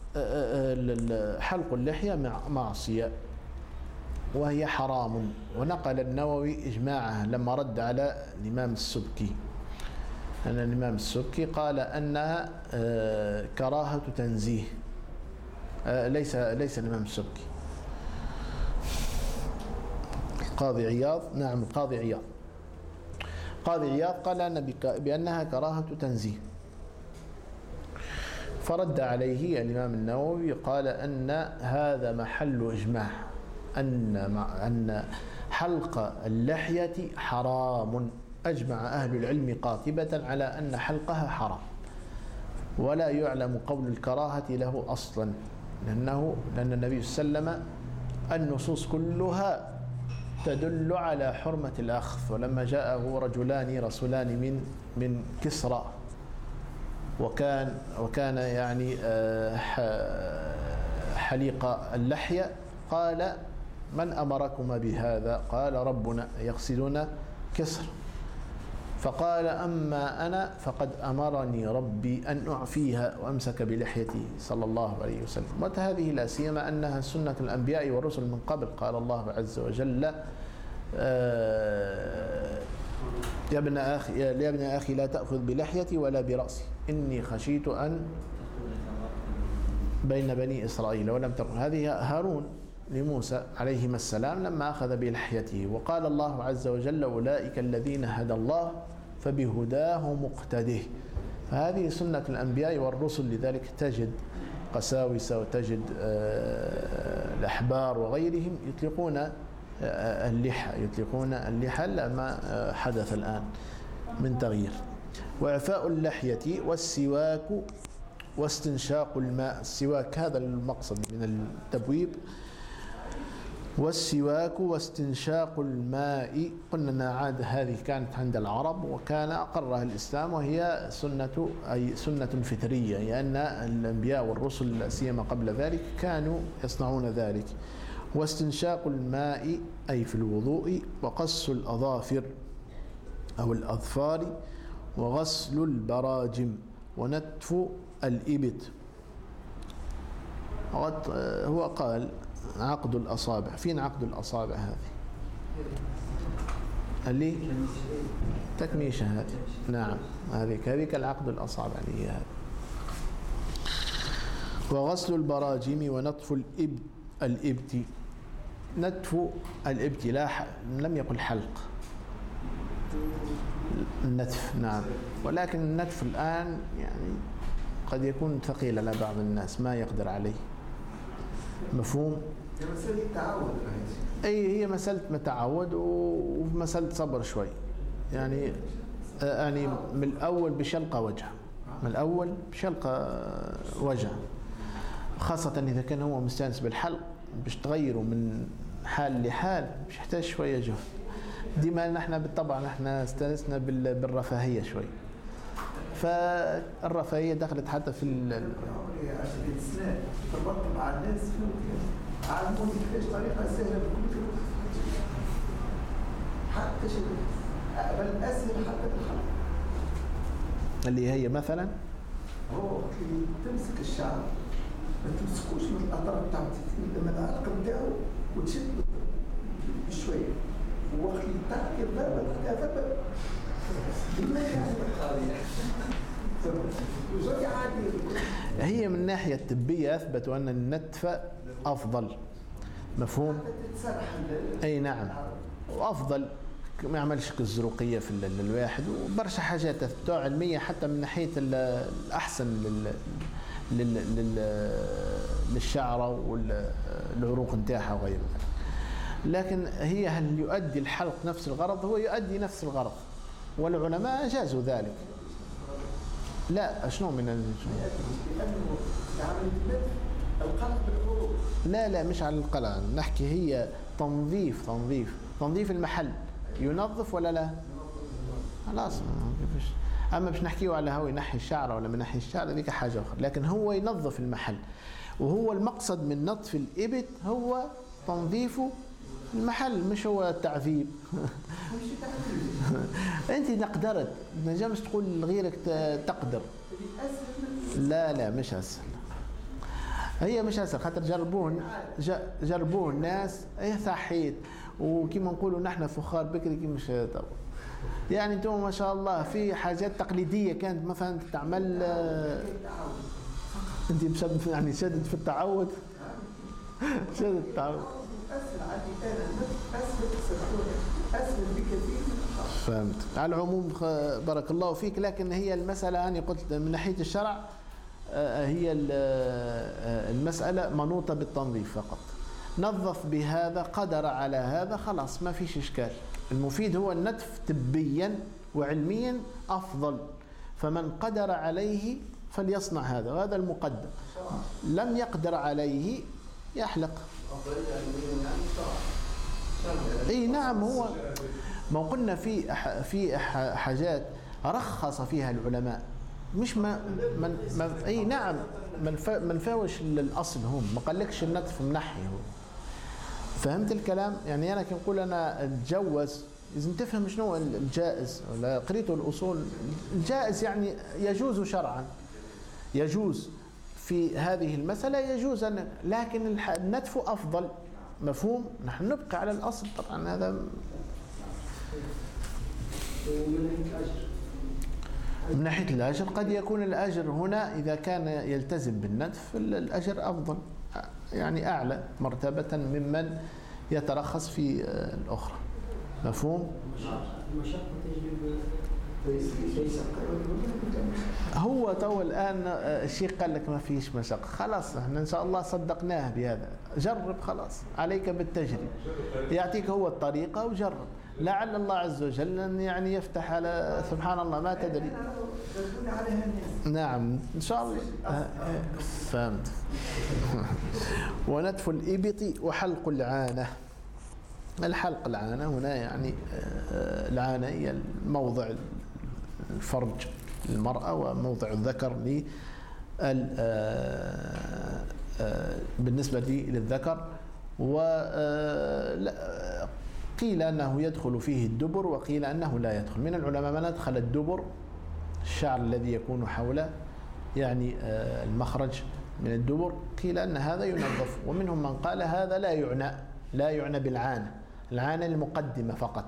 Speaker 2: حلق اللحية معصية وهي حرام. ونقل النووي إجماعه لما رد على الإمام السبكي، أن الإمام السبكي قال أنها كراهة تنزيه. ليس الإمام السبكي، القاضي عياض، نعم القاضي عياض. قاضي عياض قال بأنها كراهة تنزيه، فرد عليه الإمام النووي قال أن هذا محل إجماع، أن حلق اللحية حرام، أجمع أهل العلم قاطبة على أن حلقها حرام، ولا يعلم قول الكراهة له أصلا، لأن النبي صلى الله عليه وسلم النصوص كلها تدل على حرمة الأخذ. ولما جاءه رسولان من كسرى، وكان يعني حليق اللحية، قال من أمركما بهذا؟ قال ربنا، يقصدون كسر. فقال أما أنا فقد أمرني ربي أن أعفيها، وأمسك بلحيته صلى الله عليه وسلم. وهذه لا سيما أنها سنة الأنبياء والرسل من قبل. قال الله عز وجل يا ابن أخي لا تأخذ بلحيتي ولا برأسي إني خشيت أن بين بني إسرائيل ولم تكن. هذه هارون لموسى عليهما السلام لما أخذ بلحيته. وقال الله عز وجل أولئك الذين هدى الله فبهداه مقتده. فهذه سنة الأنبياء والرسل، لذلك تجد قساوسة وتجد الأحبار وغيرهم يطلقون اللحى لما حدث الآن من تغيير. وإعفاء اللحية والسواك واستنشاق الماء. السواك هذا المقصد من التبويب. والسواك واستنشاق الماء قلنا عاد هذه كانت عند العرب وكان أقرها الإسلام، وهي سنة فطرية، لأن الأنبياء والرسل سيما قبل ذلك كانوا يصنعون ذلك. واستنشاق الماء أي في الوضوء. وقص الأظافر أو الأظفار. وغسل البراجم. ونتف الإبط. هو قال عقد الأصابع. فين عقد الأصابع هذه؟ اللي تكميشة هذه. نعم هذيك العقد الأصابع اللي هي هذه. وغسل البراجم. ونطف الإبط. نتف الإبط لم يقل حلق. النتف نعم، ولكن النتف الآن يعني قد يكون ثقيل على بعض الناس ما يقدر عليه. مفهوم؟
Speaker 11: مسألة تعود.
Speaker 2: أي هي مسألة تعود ومسألة صبر شوي. يعني من الأول بشلقة وجه، من الأول بشلقة وجه، خاصة إذا كان هو مستانس بالحلق باش تغيره من حال لحال باش يحتاج شوية جهد. ديما نحن بالطبع نحن استانسنا بالرفاهية شوي، فالرفاهية دخلت حتى في
Speaker 11: السنة تربطت مع الناس علموني كيفاش طريقة سهلة حتى شيء بل أسهل حتى بالخلق
Speaker 2: اللي هي مثلا
Speaker 11: هو تمسك الشعر ما تمسكوش من الأطراف بتاعت لما العلقة بتاعه وتشد شوية ووقت اللي تعطي الضربة تتفبر
Speaker 2: هي من الناحية الطبية أثبتوا أن النتف أفضل. مفهوم؟ أي نعم، وأفضل ما يعملش كالزروقية في الواحد وبرشا حاجات تاع علمية حتى من ناحية الأحسن للشعرة والعروق نتاعها وغيره. لكن هي هل يؤدي الحلق نفس الغرض؟ هو يؤدي نفس الغرض والعلماء أجازوا ذلك. لا شنو من لا مش على القلع، نحكي هي تنظيف المحل. ينظف ولا لا؟ خلاص كيفاش. اما باش نحكيو على هو ينحي الشعر ولا ما ينحي الشعر هذيك حاجه اخرى، لكن هو ينظف المحل، وهو المقصد من نظف الإبط هو تنظيف المحل مش هو التعذيب. انت قدرت نجمش تقول لغيرك تقدر. لا مش اسهل، هي مش اسهل خاطر جربوه الناس. صحيت وكما نقولوا نحن فخار بكري كي مش يعني انتم ما شاء الله في حاجات تقليديه كانت مثلا تعمل انت بسبب يعني شدد في التعود. شدد التعود أسهل بكثير. فهمت. على العموم بارك الله فيك، لكن هي المسألة أنا قلت من ناحية الشرع هي المسألة منوطة بالتنظيف فقط. نظف بهذا، قدر على هذا، خلاص ما فيش إشكال. المفيد هو النتف طبيا وعلميا أفضل، فمن قدر عليه فليصنع هذا، وهذا المقدم. لم يقدر عليه يحلق. اي نعم، هو ما قلنا في حاجات رخص فيها العلماء، مش اي نعم من فاوش للاصل، هم ما قالكش النتف منحي. هو فهمت الكلام؟ يعني انا كنقول انا اتجوز اذا تفهم شنو الجائز، ولا قريتوا الاصول. الجائز يعني يجوز شرعا، يجوز في هذه المسألة يجوز، لكن النتف أفضل. مفهوم؟ نحن نبقى على الأصل طبعا. هذا من ناحية الأجر قد يكون الأجر هنا إذا كان يلتزم بالنتف الأجر أفضل، يعني أعلى مرتبة ممن يترخص في الأخرى. مفهوم؟ هو تو الآن الشيخ قال لك ما فيش مشقة، خلاص احنا إن شاء الله صدقناه بهذا. جرب، خلاص عليك بالتجربة، يعطيك هو الطريقة وجرب، لعل الله عز وجل أن يعني يفتح على سبحان الله ما تدري. نعم إن شاء الله. فهمت. ونتف الإبط وحلق العانة. الحلق العانة هنا يعني العانة هي الموضع الفرج للمرأة وموضع الذكر بالنسبة للذكر. وقيل أنه يدخل فيه الدبر وقيل أنه لا يدخل. من العلماء من أدخل الدبر، الشعر الذي يكون حول يعني المخرج من الدبر، قيل أن هذا ينظف. ومنهم من قال هذا لا يعنى بالعانة، العانة المقدمة فقط.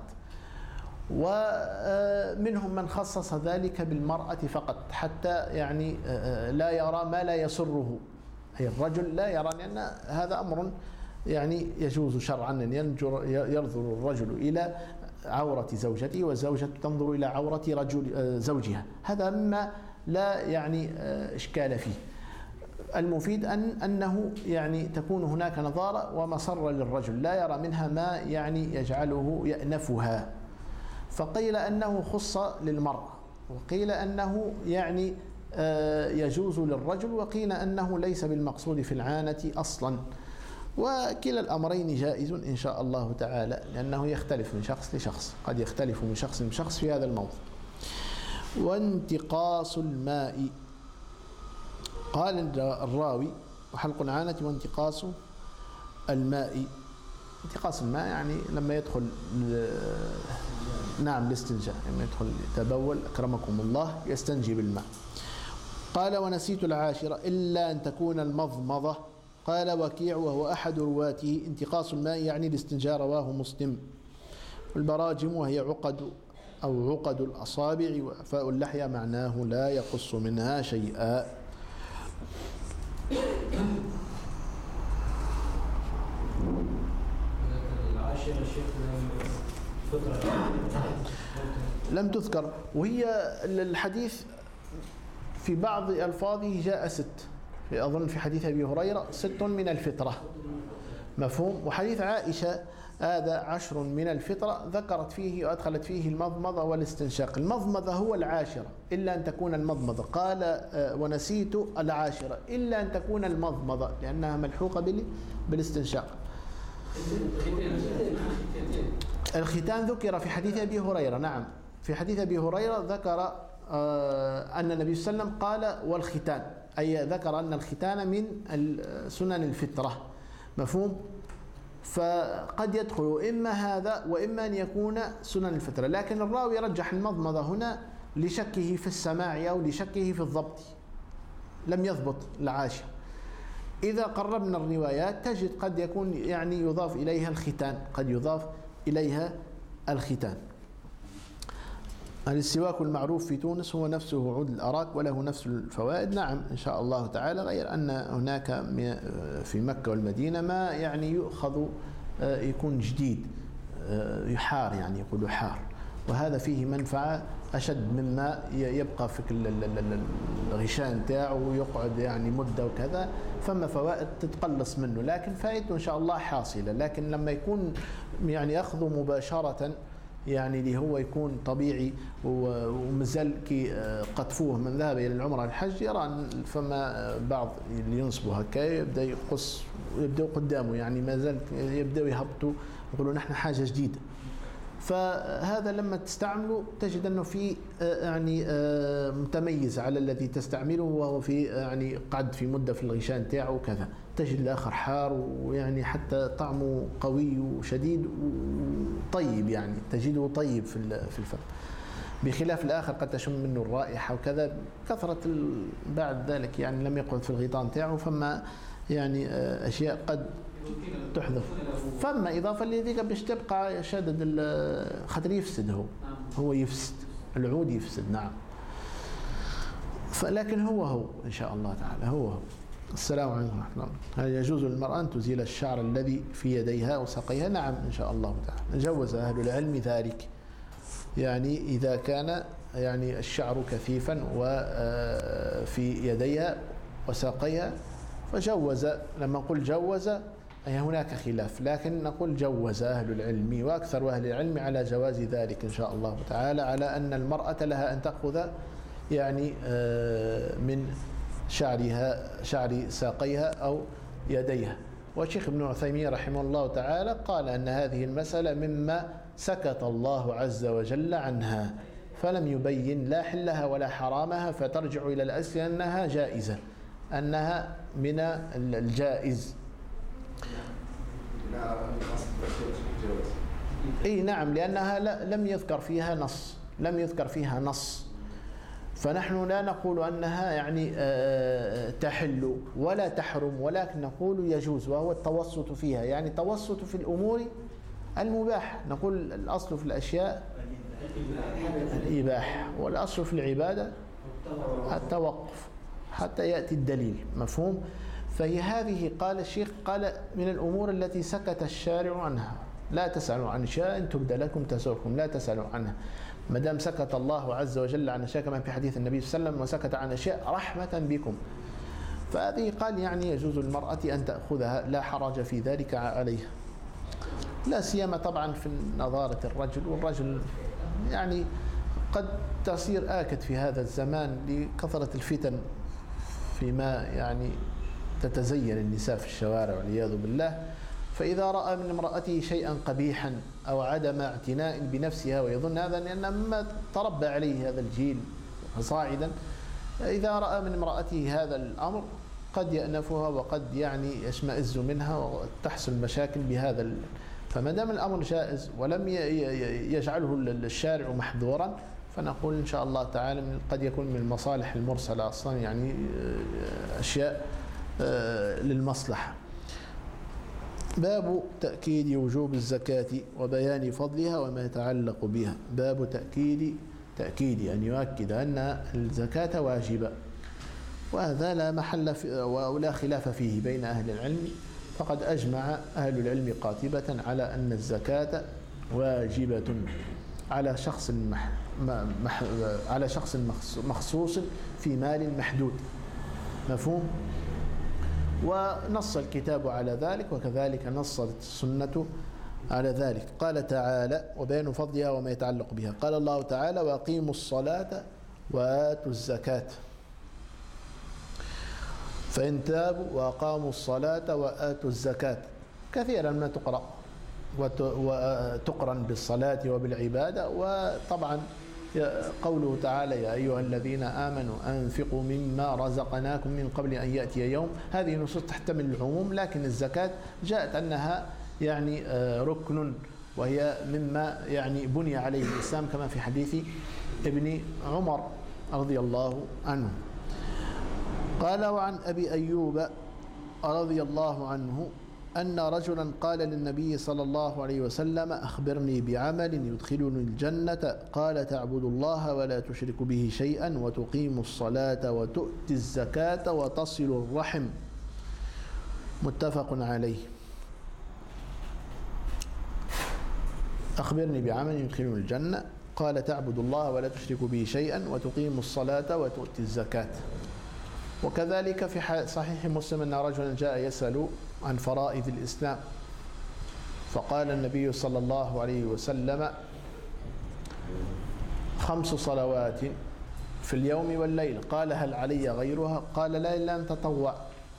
Speaker 2: ومنهم من خصص ذلك بالمرأة فقط، حتى يعني لا يرى ما لا يسره، أي الرجل لا يرى، لأن هذا أمر يعني يجوز شرعا أن ينظر الرجل إلى عورة زوجته والزوجة تنظر إلى عورة زوجها. هذا مما لا يعني إشكال فيه. المفيد أنه يعني تكون هناك نظارة ومسرة للرجل لا يرى منها ما يعني يجعله يأنفها. فقيل أنه خص للمرأة، وقيل أنه يعني يجوز للرجل، وقيل أنه ليس بالمقصود في العانة أصلا. وكلا الأمرين جائز إن شاء الله تعالى، لأنه يختلف من شخص لشخص، قد يختلف من شخص لشخص في هذا الموضوع. وانتقاص الماء، قال الراوي وحلق العانة وانتقاص الماء. انتقاص الماء يعني لما يدخل نعم الاستنجاء، لما يدخل يتبول أكرمكم الله يستنجي بالماء. قال ونسيت العاشرة إلا أن تكون المضمضة. قال وكيع وهو أحد رواته انتقاص الماء يعني الاستنجاء، رواه مسلم. والبراجم وهي عقد أو عقد الأصابع، وإعفاء اللحية معناه لا يقص منها شيئا. لم تذكر، وهي الحديث في بعض ألفاظه جاء 6، أظن في حديث أبي هريرة 6 من الفطرة، مفهوم. وحديث عائشة هذا 10 من الفطرة، ذكرت فيه وأدخلت فيه المضمضة والاستنشاق. المضمضة هو العاشرة إلا أن تكون المضمضة، قال ونسيت العاشرة إلا أن تكون المضمضة لأنها ملحوقة بالاستنشاق. الختان ذكر في حديث أبي هريرة، نعم في حديث أبي هريرة ذكر أن النبي صلى الله عليه وسلم قال والختان، أي ذكر أن الختان من سنن الفطرة، مفهوم. فقد يدخل إما هذا وإما أن يكون سنن الفطرة، لكن الراوي رجح المضمضة هنا لشكه في السماع أو لشكه في الضبط، لم يضبط العاشر. إذا قربنا الروايات تجد قد يكون يعني يضاف إليها الختان، قد يضاف إليها الختان. السواك المعروف في تونس هو نفسه عود الأراك وله نفس الفوائد، نعم إن شاء الله تعالى، غير أن هناك في مكة والمدينة ما يعني يؤخذ يكون جديد يحار، يعني يقولوا حار، وهذا فيه منفعة أشد مما يبقى في الغشاء تاعه ويقعد يعني مدة وكذا، فما فوائد تتقلص منه، لكن فائدته إن شاء الله حاصلة. لكن لما يكون يعني أخذه مباشرة يعني اللي هو يكون طبيعي ومازال كي قطفوه من ذهب إلى العمرة الحج، يرى أن فما بعض اللي ينصبوا هكا يبدأ يقص ويبدأ قدامه، يعني مازال يبدأوا يهبطوا يقولوا نحن حاجة جديدة. فهذا لما تستعمله تجد أنه في يعني متميز على الذي تستعمله، وهو في يعني قعد في مدة في الغشاء تاعه وكذا، تجد الآخر حار ويعني حتى طعمه قوي وشديد وطيب، يعني تجده طيب في الفم، بخلاف الآخر قد تشم منه الرائحة وكذا. كثرة بعد ذلك يعني لم يقعد في الغيطان تاعه، فما يعني أشياء قد تحذف، فما إضافة لذلك باش تبقى شادد خاطر يفسد، هو يفسد العود يفسد، نعم. فلكن هو إن شاء الله تعالى هو. السلام عليكم ورحمة الله. هل يجوز للمرأة أن تزيل الشعر الذي في يديها وساقيها؟ نعم إن شاء الله تعالى، جوز أهل العلم ذلك، يعني إذا كان يعني الشعر كثيفا وفي يديها وساقيها فجوز. لما نقول جوز أي هناك خلاف، لكن نقول جوز أهل العلم، وأكثر أهل العلم على جواز ذلك إن شاء الله تعالى، على أن المرأة لها أن تأخذ يعني من شعر ساقيها أو يديها. والشيخ ابن عثيمين رحمه الله تعالى قال أن هذه المسألة مما سكت الله عز وجل عنها، فلم يبين لا حلها ولا حرامها، فترجع إلى الأصل أنها جائزة، أنها من الجائز. اي نعم، لأنها لم يذكر فيها نص، فنحن لا نقول أنها يعني تحل ولا تحرم، ولكن نقول يجوز، وهو التوسط فيها، يعني التوسط في الأمور المباح. نقول الأصل في الأشياء الإباحة، والأصل في العبادة التوقف حتى يأتي الدليل، مفهوم. فهي هذه قال الشيخ قال من الأمور التي سكت الشارع عنها، لا تسألوا عن أشياء إن تبد لكم تسؤكم، لا تسألوا عنها. ما دام سكت الله عز وجل عن أشياء كما في حديث النبي صلى الله عليه وسلم، وسكت عن أشياء رحمة بكم، فهذه قال يعني يجوز للمرأة أن تأخذها، لا حرج في ذلك عليها، لا سيما طبعا في نظارة الرجل، والرجل يعني قد تصير آكد في هذا الزمان لكثرة الفتن فيما يعني تتزين النساء في الشوارع والعياذ بالله. فإذا رأى من امرأته شيئا قبيحا أو عدم اعتناء بنفسها، ويظن هذا لأن مما تربى عليه هذا الجيل صاعدا، إذا رأى من امرأته هذا الأمر قد يأنفها وقد يعني يشمئز منها وتحصل مشاكل بهذا. فما دام الأمر جائز ولم يجعله الشارع محظورا، فنقول إن شاء الله تعالى قد يكون من المصالح المرسلة أصلا، يعني أشياء للمصلحة. باب تأكيد وجوب الزكاة وبيان فضلها وما يتعلق بها. باب تأكيد أن يؤكد أن الزكاة واجبة، وهذا لا محل ولا خلاف فيه بين أهل العلم، فقد أجمع أهل العلم قاطبة على أن الزكاة واجبة على شخص مخصوص في مال محدود. مفهوم؟ ونص الكتاب على ذلك، وكذلك نصت السنة على ذلك. قال تعالى: وبيان فضلها وما يتعلق بها. قال الله تعالى: وأقيموا الصلاة وآتوا الزكاة. فإن تابوا وأقاموا الصلاة وآتوا الزكاة كثيرا ما تقرأ وتقرن بالصلاة وبالعبادة. وطبعا قوله تعالى: يا أيها الذين آمنوا أنفقوا مما رزقناكم من قبل أن يأتي يوم، هذه نصوص تحتمل العموم، لكن الزكاة جاءت أنها يعني ركن، وهي مما يعني بني عليه الإسلام، كما في حديث ابن عمر رضي الله عنه. قال: وعن أبي أيوب رضي الله عنه أن رجلا قال للنبي صلى الله عليه وسلم: أخبرني بعمل يدخلني الجنة. قال: تعبد الله ولا تشرك به شيئا، وتقيم الصلاة وتؤتي الزكاة وتصل الرحم. متفق عليه. أخبرني بعمل يدخلني الجنة، قال: تعبد الله ولا تشرك به شيئا، وتقيم الصلاة وتؤتي الزكاة. وكذلك في صحيح مسلم أن رجلا جاء يسأل عن فرائض الإسلام، فقال النبي صلى الله عليه وسلم: 5 صلوات في اليوم والليل. قال: هل علي غيرها؟ قال: لا إلا أن تطوع.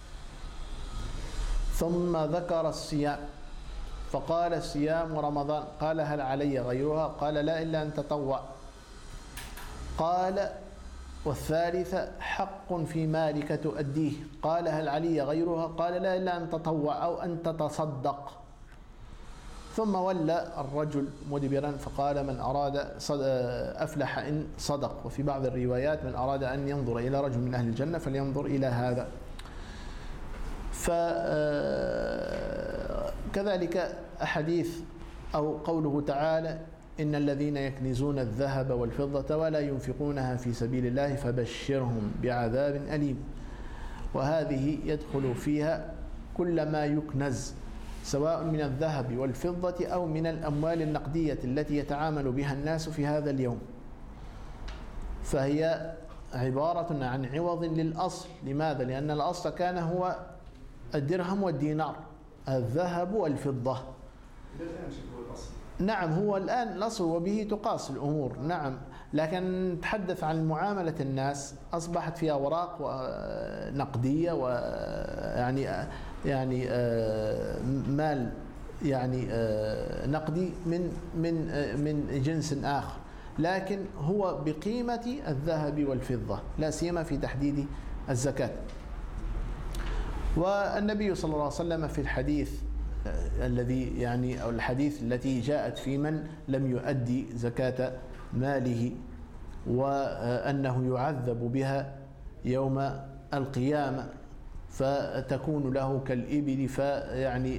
Speaker 2: ثم ذكر الصيام، فقال: صيام رمضان. قال: هل علي غيرها؟ قال: لا إلا أن تطوع. قال: والثالثة: حق في مالك تؤديه. قال: هل علي غيرها؟ قال: لا إلا أن تطوع أو أن تتصدق. ثم ولى الرجل مدبرا، فقال: من أراد أفلح إن صدق. وفي بعض الروايات: من أراد أن ينظر إلى رجل من أهل الجنة فلينظر إلى هذا. فكذلك أحاديث أو قوله تعالى: إن الذين يكنزون الذهب والفضة ولا ينفقونها في سبيل الله فبشرهم بعذاب أليم. وهذه يدخل فيها كل ما يكنز، سواء من الذهب والفضة أو من الأموال النقدية التي يتعامل بها الناس في هذا اليوم، فهي عبارة عن عوض للأصل. لماذا؟ لأن الأصل كان هو الدرهم والدينار، الذهب والفضة. نعم، هو الآن الأصل وبه تقاس الأمور. نعم، لكن نتحدث عن معاملة الناس، أصبحت فيها أوراق نقدية يعني مال يعني نقدي من جنس آخر، لكن هو بقيمة الذهب والفضة، لا سيما في تحديد الزكاة. والنبي صلى الله عليه وسلم في الحديث الذي يعني أو الحديث التي جاءت في من لم يؤدي زكاة ماله وأنه يعذب بها يوم القيامة، فتكون له كالإبل فيعني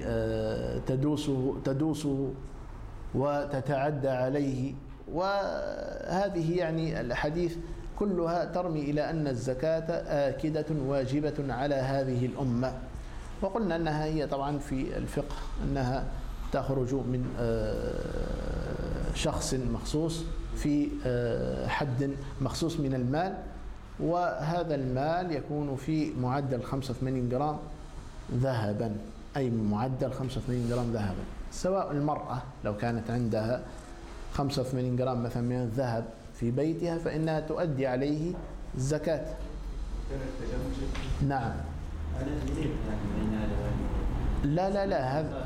Speaker 2: تدوسه وتتعدى عليه. وهذه يعني الحديث كلها ترمي إلى أن الزكاة آكدة واجبة على هذه الأمة. وقلنا أنها هي طبعا في الفقه أنها تخرج من شخص مخصوص في حد مخصوص من المال، وهذا المال يكون في معدل 85 جرام ذهبا، أي معدل 85 جرام ذهبا. سواء المرأة لو كانت عندها 85 جرام مثلا من الذهب في بيتها فإنها تؤدي عليه الزكاة. نعم. لا هذا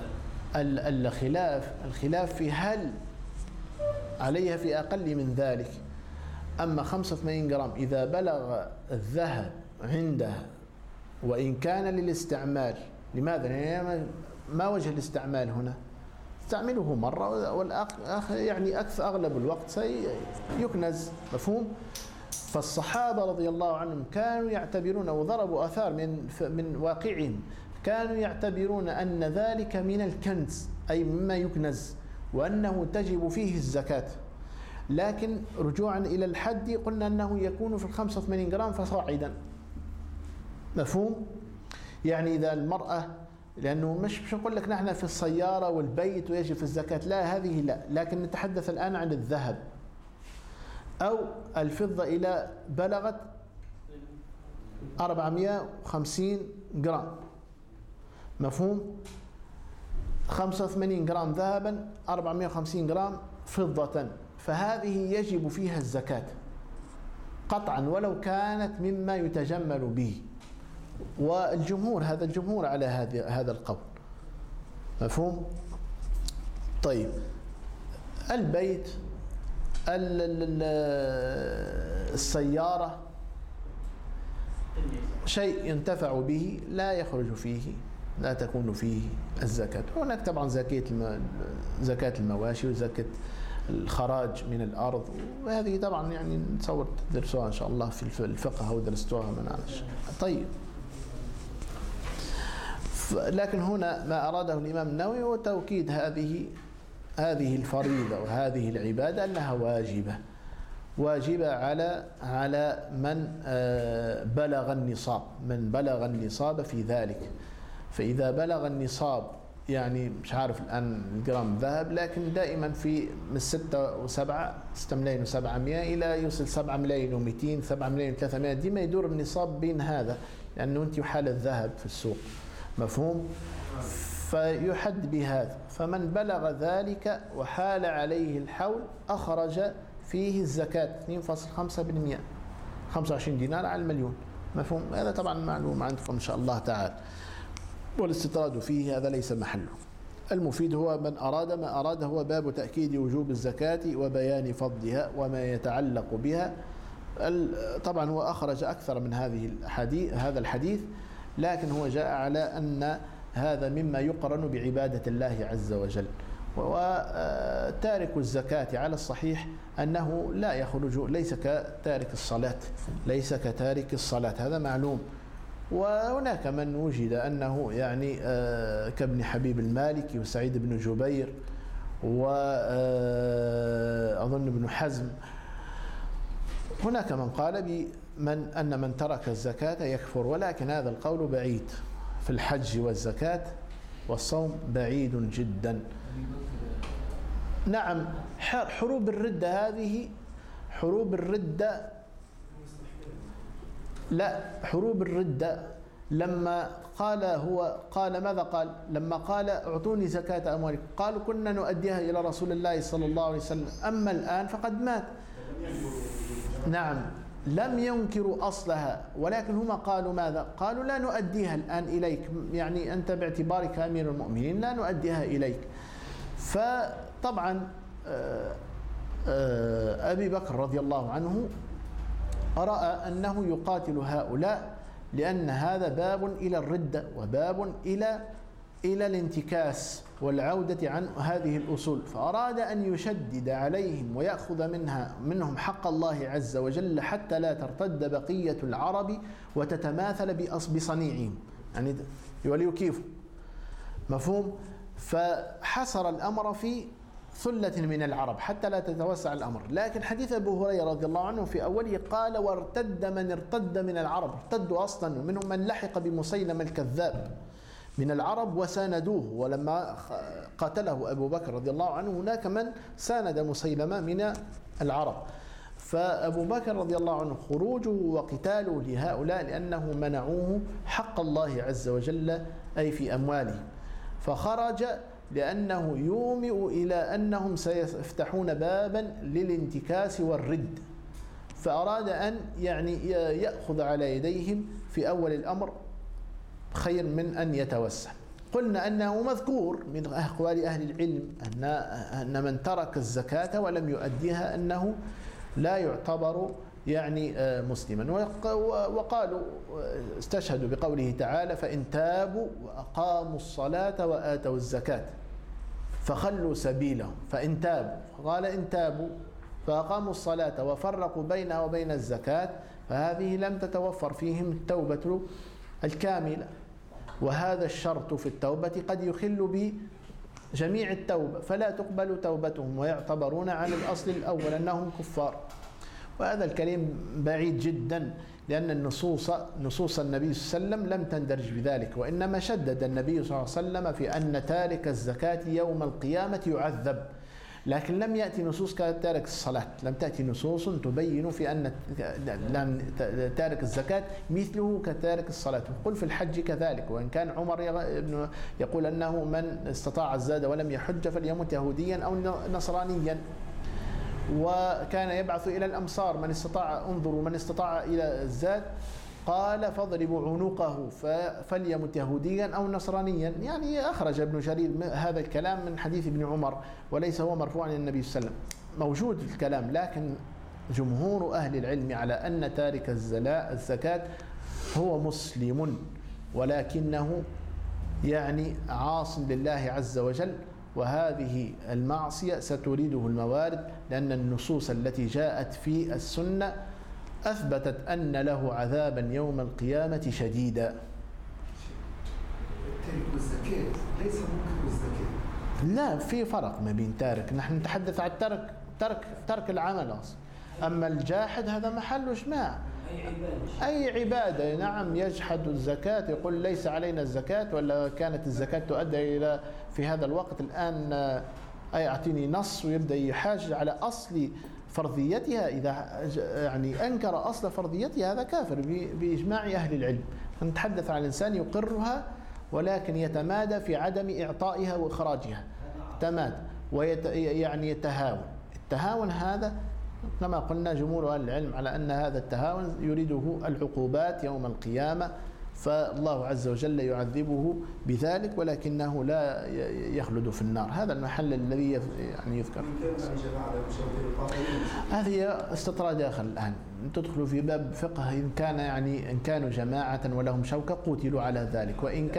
Speaker 2: الخلاف في هل عليها في أقل من ذلك. أما 85 جرام إذا بلغ الذهب عندها وإن كان للاستعمال، لماذا؟ يعني ما وجه الاستعمال هنا؟ تستعمله مرة يعني أغلب الوقت سيكنز، مفهوم؟ فالصحابة رضي الله عنهم كانوا يعتبرون، وضربوا آثار من واقعهم، كانوا يعتبرون أن ذلك من الكنز أي مما يكنز، وأنه تجب فيه الزكاة. لكن رجوعا إلى الحد قلنا أنه يكون في 85 جرام فصاعدا، مفهوم؟ يعني إذا المرأة، لأنه مش نقول لك نحن في السيارة والبيت ويجب في الزكاة، لا هذه لا، لكن نتحدث الآن عن الذهب أو الفضة إلى بلغت 450 جرام، مفهوم؟ 85 جرام ذهبا 450 جرام فضة، فهذه يجب فيها الزكاة قطعا ولو كانت مما يتجمل به. والجمهور هذا الجمهور على هذا القول، مفهوم؟ طيب البيت، السيارة، شيء ينتفع به لا يخرج فيه، لا تكون فيه الزكاة. هناك طبعا زكاة المواشي وزكاة الخراج من الأرض، وهذه طبعا يعني نتصور تدرسوها إن شاء الله في الفقه أو درستوها ما نعرفش. طيب لكن هنا ما أراده الإمام النووي هو توكيد هذه الفريضة وهذه العبادة أنها واجبة على من بلغ النصاب في ذلك. فإذا بلغ النصاب، يعني مش عارف الآن الجرام ذهب، لكن دائما من 6 ملايين و700 إلى يوصل 7 ملايين و200 7 ملايين و300، ديما يدور النصاب بين هذا، لأنه أنت يحال الذهب في السوق، مفهوم؟ فيحد بهذا. فمن بلغ ذلك وحال عليه الحول أخرج فيه الزكاة 2.5%، 25 دينار على المليون، مفهوم؟ هذا طبعا معلوم عندكم إن شاء الله تعالى، والاستطراد فيه هذا ليس محله. المفيد هو من أراد ما أراد، هو باب تأكيد وجوب الزكاة وبيان فضلها وما يتعلق بها. طبعا هو أخرج أكثر من هذا الحديث، لكن هو جاء على أن هذا مما يقرن بعبادة الله عز وجل. وتارك الزكاة على الصحيح أنه لا يخرج، ليس كتارك الصلاة، هذا معلوم. وهناك من وجد أنه يعني كابن حبيب المالكي وسعيد بن جبير وأظن ابن حزم، هناك من قال أن من ترك الزكاة يكفر، ولكن هذا القول بعيد في الحج والزكاة والصوم، بعيد جدا. نعم، حروب الردة هذه حروب الردة، لا حروب الردة لما قال ماذا قال؟ لما قال اعطوني زكاة أموالكم، قالوا كنا نؤديها إلى رسول الله صلى الله عليه وسلم، أما الآن فقد مات. نعم، لم ينكروا أصلها، ولكن هم قالوا ماذا؟ قالوا لا نؤديها الآن إليك، يعني أنت باعتبارك أمير المؤمنين لا نؤديها إليك. فطبعا أبي بكر رضي الله عنه رأى أنه يقاتل هؤلاء، لأن هذا باب إلى الردة وباب إلى الانتكاس والعودة عن هذه الأصول، فأراد أن يشدد عليهم ويأخذ منهم حق الله عز وجل حتى لا ترتد بقية العرب وتتماثل بصنيعهم، يعني وليكيفوا، مفهوم؟ فحصر الأمر في ثلة من العرب حتى لا تتوسع الأمر. لكن حديث أبو هريرة رضي الله عنه في أوله قال وارتد من ارتد من العرب، ارتدوا أصلا، ومنهم من لحق بمسيلمة الكذاب، من العرب وساندوه، ولما قاتله أبو بكر رضي الله عنه هناك من ساند مسيلمة من العرب. فأبو بكر رضي الله عنه خروجه وقتاله لهؤلاء لأنه منعوه حق الله عز وجل أي في أمواله، فخرج لأنه يومئ إلى أنهم سيفتحون بابا للانتكاس والرد، فأراد أن يعني يأخذ على يديهم في أول الأمر خير من أن يتوسع. قلنا أنه مذكور من أقوال أهل العلم أن من ترك الزكاة ولم يؤديها أنه لا يعتبر يعني مسلما، وقالوا استشهدوا بقوله تعالى فإن تابوا وأقاموا الصلاة وآتوا الزكاة فخلوا سبيلهم. فإن تابوا، قال إن تابوا فأقاموا الصلاة وفرقوا بينها وبين الزكاة فهذه لم تتوفر فيهم التوبة الكاملة، وهذا الشرط في التوبة قد يخل بجميع التوبة فلا تقبل توبتهم ويعتبرون عن الأصل الأول أنهم كفار. وهذا الكلام بعيد جدا، لأن نصوص النبي صلى الله عليه وسلم لم تندرج بذلك، وإنما شدد النبي صلى الله عليه وسلم في أن تارك الزكاة يوم القيامة يعذب، لكن لم يأتي نصوص كتارك الصلاة، لم تأتي نصوص تبين في أن تارك الزكاة مثله كتارك الصلاة. قل في الحج كذلك، وإن كان عمر يقول أنه من استطاع الزاد ولم يحج فليمت يهوديا أو نصرانيا، وكان يبعث إلى الأمصار من استطاع، انظروا من استطاع إلى الزاد قال فاضربوا عنقه فليمت يهوديا أو نصرانيا. يعني أخرج ابن جرير هذا الكلام من حديث ابن عمر وليس هو مرفوعا عن النبي صلى الله عليه وسلم، موجود الكلام، لكن جمهور أهل العلم على أن تارك الزكاة هو مسلم ولكنه يعني عاص لله عز وجل، وهذه المعصية ستريده الموارد، لأن النصوص التي جاءت في السنة أثبتت أن له عذابا يوم القيامة شديدا.
Speaker 12: تارك الزكاة ليس منكر الزكاة،
Speaker 2: لا، في فرق ما بين تارك، نحن نتحدث عن ترك العمل أصلا، أما الجاحد هذا محل إجماع، أي عبادة نعم يجحد الزكاة يقول ليس علينا الزكاة، ولا كانت الزكاة تؤدى إلى في هذا الوقت الآن أي أعطيني نص ويبدأ يحاج على أصل فرضيتها، إذا يعني أنكر أصل فرضيتها هذا كافر بإجماع أهل العلم. نتحدث عن إنسان يقرها ولكن يتمادى في عدم إعطائها وإخراجها، تمادى يعني يتهاون. التهاون هذا كما قلنا جمهور أهل العلم على أن هذا التهاون يريده العقوبات يوم القيامة، فالله عز وجل يعذبه بذلك ولكنه لا يخلد في النار. هذا المحل الذي يعني يذكر. هذه استطراد آخر الآن، تدخل في باب فقه إن كان يعني إن كانوا جماعة ولهم شوكة قتلوا على ذلك،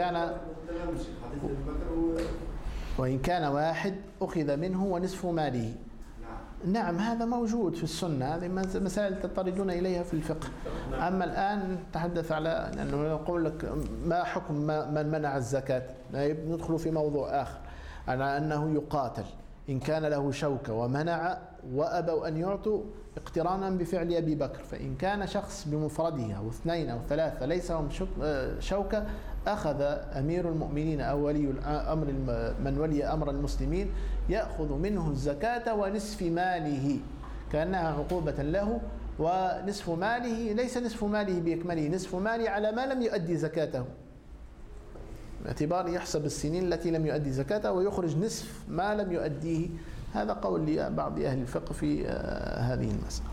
Speaker 2: وإن كان واحد أخذ منه ونصف ماله. نعم هذا موجود في السنة، هذه مسائل تطردون إليها في الفقه. أما الآن نتحدث على أنه يقول لك ما حكم من منع الزكاة، ندخل في موضوع آخر على أنه يقاتل إن كان له شوكة ومنع وأبوا أن يعطوا اقترانا بفعل أبي بكر، فإن كان شخص بمفرده أو اثنين أو ثلاثة ليس هم شوكة أخذ أمير المؤمنين أو ولي أمر من ولي أمر المسلمين يأخذ منه الزكاة ونصف ماله كأنها عقوبة له، ونصف ماله ليس نصف ماله بإكمله، نصف ماله على ما لم يؤدي زكاته، باعتبار يحسب السنين التي لم يؤدي زكاته ويخرج نصف ما لم يؤديه. هذا قول لبعض أهل الفقه في هذه المسألة.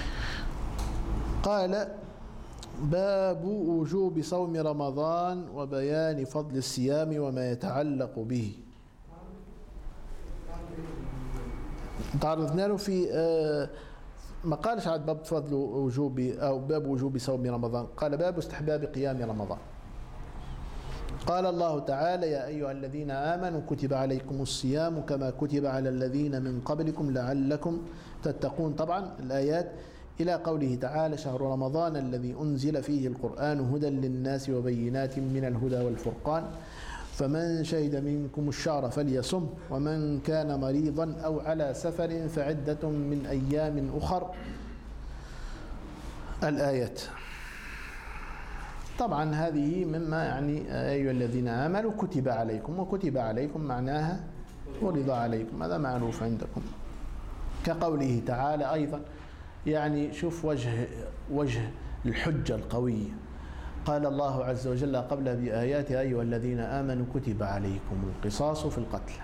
Speaker 2: قال باب وجوب صوم رمضان وبيان فضل الصيام وما يتعلق به. تعرضنا له في ما قالش على باب فضل وجوب أو باب وجوب صوم رمضان، قال باب استحباب قيام رمضان. قال الله تعالى يا أيها الذين آمنوا كتب عليكم الصيام كما كتب على الذين من قبلكم لعلكم تتقون. طبعا الآيات إلى قوله تعالى شهر رمضان الذي أنزل فيه القرآن هدى للناس وبينات من الهدى والفرقان فمن شهد منكم الشهر فليصم ومن كان مريضا أو على سفر فعدة من أيام أخر. الآيات. طبعا هذه مما يعني أيها الذين آمنوا كتب عليكم، وكتب عليكم معناها فرض عليكم، هذا معروف عندكم. كقوله تعالى أيضا، يعني شوف وجه الحجة القوية. قال الله عز وجل قبل بآيات أيها الذين آمنوا كتب عليكم القصاص في القتل،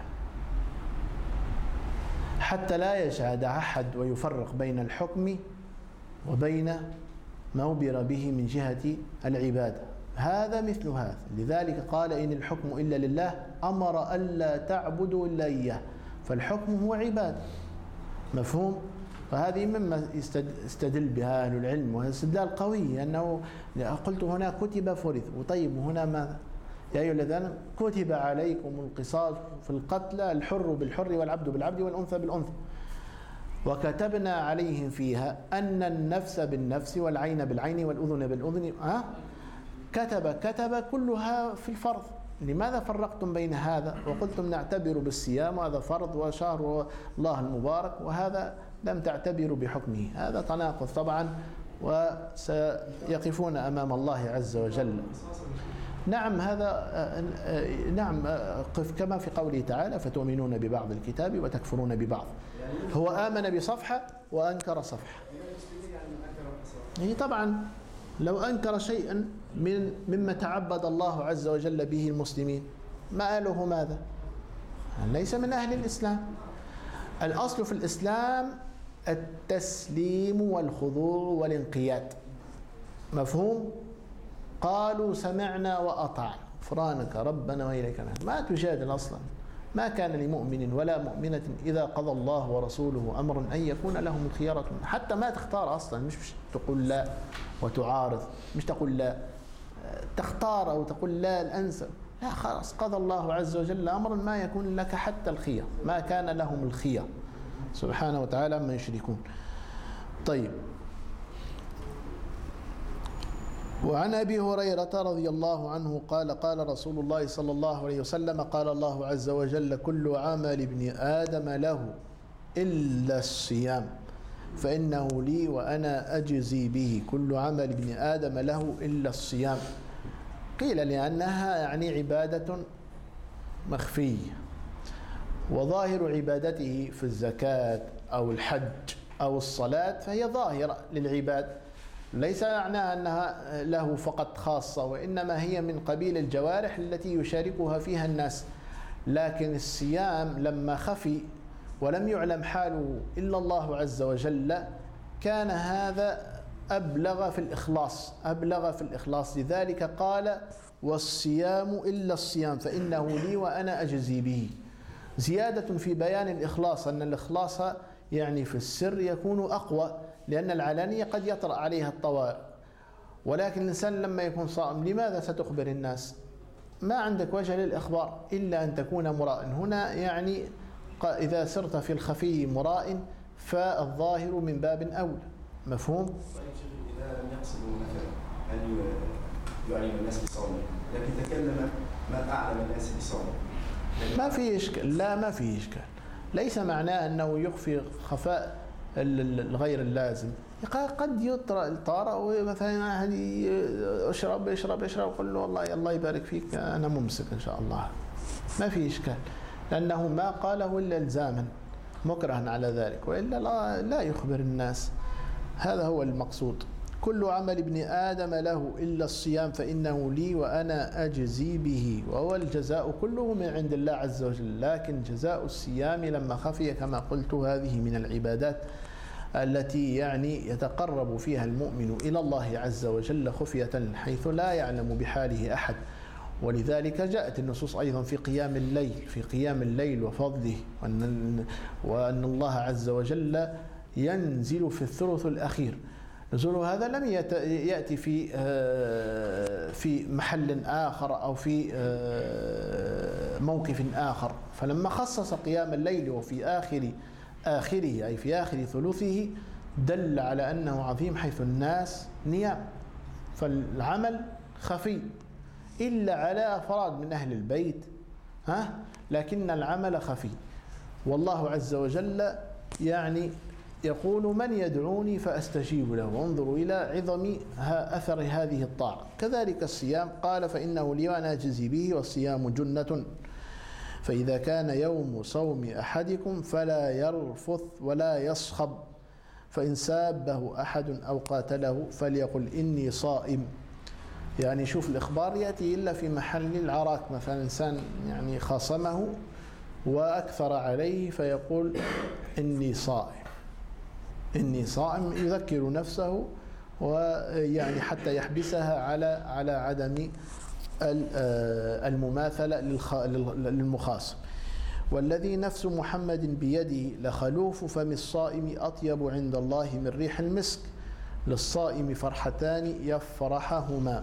Speaker 2: حتى لا يشهد أحد ويفرق بين الحكم وبين ما أمر به من جهة العبادة. هذا مثل هذا، لذلك قال إن الحكم إلا لله، أمر ألا تعبدوا إلا إياه، فالحكم هو عبادة. مفهوم؟ فهذه مما استدل بها أهل العلم، وهذا استدلال قوي، أنه قلت هنا كتب فرض، وطيب هنا ماذا؟ يا أيها الذين كتب عليكم القصاص في القتل، الحر بالحر والعبد بالعبد والأنثى بالأنثى، وكتبنا عليهم فيها أن النفس بالنفس والعين بالعين والأذن بالأذن. كتب كلها في الفرض. لماذا فرقتم بين هذا وقلتم نعتبر بالصيام وهذا فرض وشهر الله المبارك، وهذا لم تعتبروا بحكمه؟ هذا تناقض طبعا، وسيقفون أمام الله عز وجل. نعم، هذا نعم، كما في قوله تعالى فتؤمنون ببعض الكتاب وتكفرون ببعض. هو آمن بصفحة وأنكر صفحة. هي طبعا لو أنكر شيئا مما تعبد الله عز وجل به المسلمين، مآله ماذا؟ ليس من أهل الإسلام. الأصل في الإسلام التسليم والخضوع والانقياد. مفهوم؟ قالوا سمعنا وأطعنا غفرانك ربنا وإليك المصير. ما تجادل أصلا. ما كان لمؤمن ولا مؤمنة إذا قضى الله ورسوله أمرا أن يكون لهم الخيارة، حتى ما تختار أصلا، مش تقول لا وتعارض، مش تقول لا، تختار أو تقول لا الأنسب. لا، خلاص قضى الله عز وجل أمرا ما يكون لك حتى الخيار، ما كان لهم الخيار سبحانه وتعالى ما يشركون. طيب، وعن أبي هريرة رضي الله عنه قال قال رسول الله صلى الله عليه وسلم قال الله عز وجل كل عمل ابن آدم له إلا الصيام فإنه لي وأنا أجزي به. كل عمل ابن آدم له إلا الصيام، قيل لأنها يعني عبادة مخفية، وظاهر عبادته في الزكاة أو الحج أو الصلاة فهي ظاهرة للعباد، ليس معناها أنها له فقط خاصة، وإنما هي من قبيل الجوارح التي يشاركها فيها الناس. لكن الصيام لما خفي ولم يعلم حاله إلا الله عز وجل كان هذا أبلغ في الإخلاص، لذلك قال والصيام إلا الصيام فإنه لي وأنا أجزي به. زيادة في بيان الإخلاص، أن الإخلاص يعني في السر يكون أقوى، لأن العلانية قد يطرأ عليها الطوارئ، ولكن الإنسان لما يكون صائم لماذا ستخبر الناس؟ ما عندك وجه للإخبار إلا أن تكون مراء. هنا يعني إذا سرت في الخفي مراء فالظاهر من باب أولى. مفهوم؟
Speaker 11: إذا لم يقصد مثلا أن يعلم الناس بصومه، لكن تكلم ما أعلم الناس بصومه،
Speaker 2: ما في إشكال. لا، ما في إشكال. ليس معناه أنه يخفي خفاء الغير اللازم. قد يطرأ مثلا اشرب قل له والله الله يبارك فيك أنا ممسك إن شاء الله، ما في إشكال، لأنه ما قاله إلا إلزاما مكرها على ذلك، وإلا لا يخبر الناس. هذا هو المقصود. كل عمل ابن آدم له إلا الصيام فإنه لي وأنا أجزي به، وهو الجزاء كله من عند الله عز وجل. لكن جزاء الصيام لما خفي كما قلت هذه من العبادات التي يعني يتقرب فيها المؤمن إلى الله عز وجل خفية حيث لا يعلم بحاله أحد. ولذلك جاءت النصوص أيضا في قيام الليل وفضله، وأن الله عز وجل ينزل في الثلث الأخير. نزول هذا لم يأتي في محل آخر أو في موقف آخر، فلما خصص قيام الليل وفي آخره أي في آخر ثلثه دل على أنه عظيم، حيث الناس نيام، فالعمل خفي إلا على أفراد من أهل البيت، لكن العمل خفي. والله عز وجل يعني يقول من يدعوني فأستجيب له، وانظروا إلى عظم أثر هذه الطاعة. كذلك الصيام قال فإنه لي وأنا أجزي به، والصيام جنة، فإذا كان يوم صوم أحدكم فلا يرفث ولا يصخب، فإن سابه أحد أو قاتله فليقل إني صائم. يعني شوف الإخبار يأتي إلا في محل العراك، مثلا إنسان يعني خاصمه وأكثر عليه فيقول إني صائم، إني صائم، يذكر نفسه ويعني حتى يحبسها على عدم المماثلة للمخاصم. والذي نفس محمد بيده لخلوف فم الصائم أطيب عند الله من ريح المسك، للصائم فرحتان يفرحهما،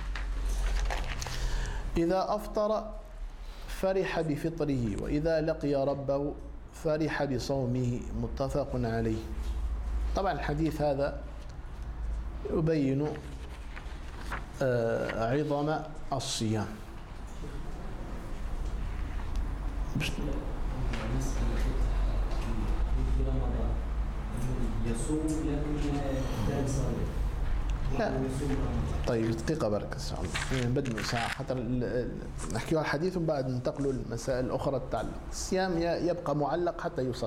Speaker 2: إذا أفطر فرح بفطره، وإذا لقي ربه فرح بصومه، متفق عليه. طبعا الحديث هذا يبين عظم الصيام. لا طيب دقيقة بارك الله، بدنا ساعة حتى نحكي على الحديث وبعد ننتقل للمسائل الأخرى تتعلق. الصيام يبقى معلق حتى يوصل.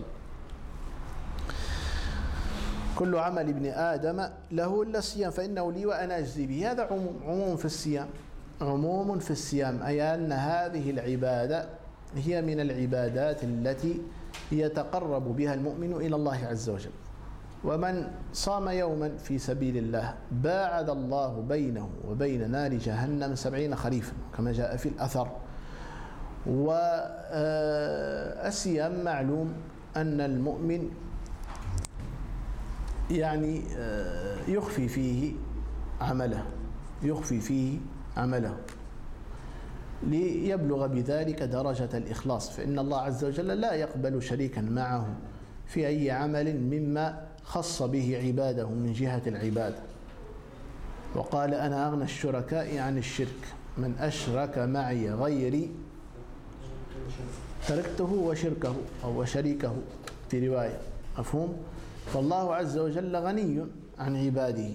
Speaker 2: كل عمل ابن آدم له إلا الصيام فإنه لي وأنا أجزي به. هذا عموم في الصيام، عموم في الصيام، أي أن هذه العبادة هي من العبادات التي يتقرب بها المؤمن إلى الله عز وجل. ومن صام يوما في سبيل الله باعد الله بينه وبين نار جهنم 70 خريفا كما جاء في الأثر. والصيام معلوم أن المؤمن يعني يخفي فيه عمله ليبلغ بذلك درجة الإخلاص، فإن الله عز وجل لا يقبل شريكا معه في أي عمل مما خص به عباده من جهة العبادة. وقال أنا أغنى الشركاء عن الشرك، من أشرك معي غيري تركته وشركه أو وشريكه في رواية، مفهوم؟ فالله عز وجل غني عن عباده.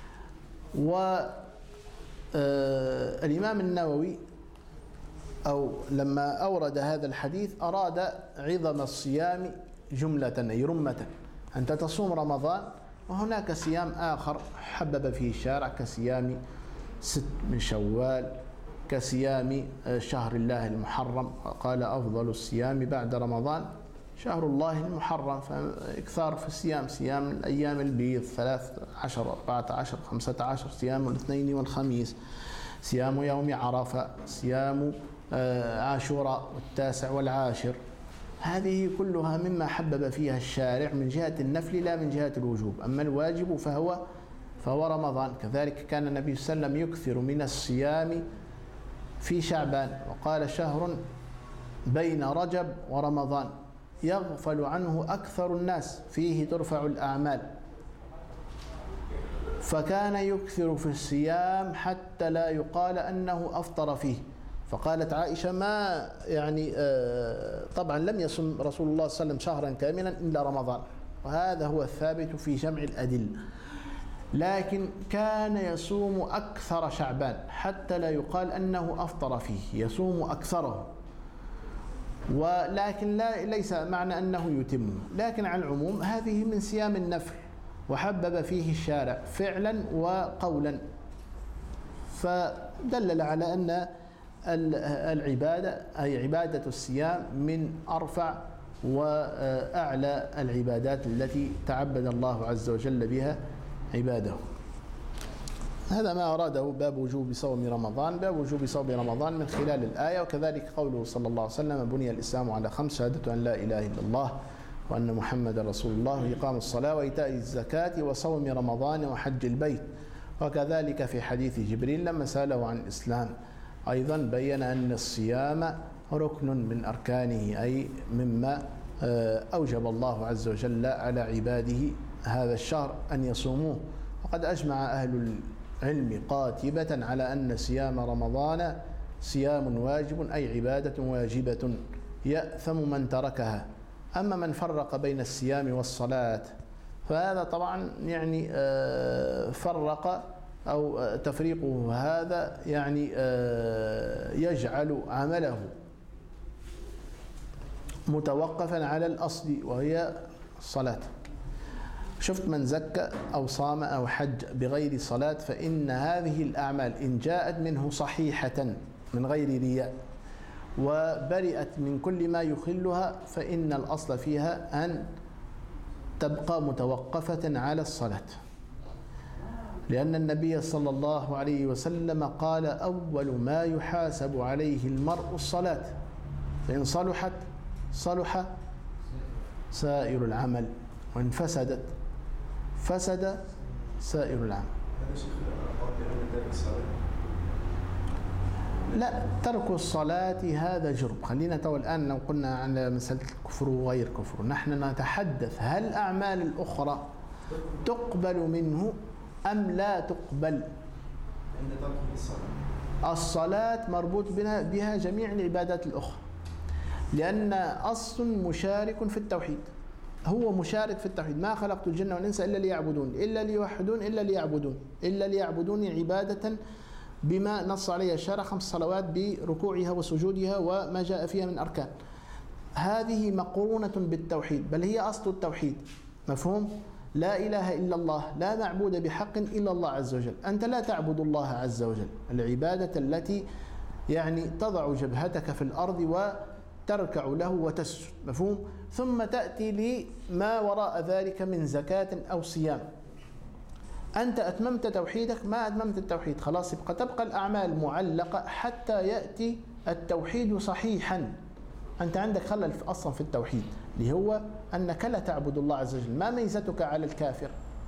Speaker 2: والإمام النووي أو لما أورد هذا الحديث أراد عظم الصيام جملة أي رمة، أنت تصوم رمضان وهناك صيام آخر حبب فيه الشارع كصيام 6 من شوال، كصيام شهر الله المحرم، قال أفضل الصيام بعد رمضان شهر الله المحرم، فإكثار في الصيام، صيام الأيام البيض 13 14 15، صيام الاثنين والخميس، صيام يوم عرفة، صيام عاشوراء والتاسع والعاشر. هذه كلها مما حبب فيها الشارع من جهة النفل لا من جهة الوجوب. أما الواجب فهو رمضان. كذلك كان النبي صلى الله عليه وسلم يكثر من الصيام في شعبان، وقال شهر بين رجب ورمضان يغفل عنه أكثر الناس فيه ترفع الأعمال، فكان يكثر في الصيام حتى لا يقال أنه أفطر فيه. فقالت عائشة ما يعني طبعا لم يصم رسول الله صلى الله عليه وسلم شهرا كاملا إلا رمضان، وهذا هو الثابت في جمع الأدلة، لكن كان يصوم أكثر شعبان حتى لا يقال أنه أفطر فيه، يصوم أكثره، ولكن ليس معنى أنه يتم، لكن على العموم هذه من صيام النفل وحبب فيه الشارع فعلا وقولا، فدلل على أن العبادة أي عبادة الصيام من أرفع وأعلى العبادات التي تعبد الله عز وجل بها عباده. هذا ما أراده باب وجوب صوم رمضان، باب وجوب صوم رمضان من خلال الآية. وكذلك قوله صلى الله عليه وسلم بني الإسلام على 5، شهادة أن لا إله إلا الله وأن محمد رسول الله، وإقام الصلاة وإيتاء الزكاة وصوم رمضان وحج البيت. وكذلك في حديث جبريل لما سأله عن الإسلام أيضا بين أن الصيام ركن من أركانه، أي مما أوجب الله عز وجل على عباده هذا الشهر أن يصوموه. وقد أجمع أهل العلم قاتبة على أن صيام رمضان صيام واجب، أي عبادة واجبة، يأثم من تركها. أما من فرق بين الصيام والصلاة فهذا طبعا يعني فرق أو تفريقه هذا يعني يجعل عمله متوقفا على الأصل وهي الصلاة. شفت من زكى أو صام أو حج بغير صلاة فإن هذه الأعمال إن جاءت منه صحيحة من غير رياء وبرئت من كل ما يخلها فإن الأصل فيها أن تبقى متوقفة على الصلاة، لأن النبي صلى الله عليه وسلم قال: أول ما يحاسب عليه المرء الصلاة، فإن صلحت صلح سائر العمل، وإن فسدت فسد سائر العمل. لا، ترك الصلاة هذا جرم. خلينا تو الآن لو قلنا عن مسألة الكفر وغير كفر، نحن نتحدث هل الأعمال الأخرى تقبل منه أم لا تقبل؟ الصلاة مربوط بها جميع العبادات الأخرى، لأن أصل مشارك في التوحيد، هو مشارك في التوحيد. ما خلقت الجن والإنس إلا ليعبدون، إلا ليوحدون، إلا ليعبدون، إلا ليعبدون عبادة بما نص عليها الشرع 5 صلوات بركوعها وسجودها وما جاء فيها من أركان. هذه مقرونة بالتوحيد، بل هي أصل التوحيد. مفهوم؟ لا إله إلا الله، لا معبود بحق إلا الله عز وجل. أنت لا تعبد الله عز وجل، العبادة التي يعني تضع جبهتك في الأرض وتركع له وتسجد. مفهوم؟ ثم تأتي لما وراء ذلك من زكاة أو صيام. أنت أتممت توحيدك، ما أتممت التوحيد خلاص تبقى الأعمال معلقة حتى يأتي التوحيد صحيحا. أنت عندك خلل أصلا في التوحيد اللي هو أنك لا تعبد الله عز وجل. ما ميزتك على الكافر؟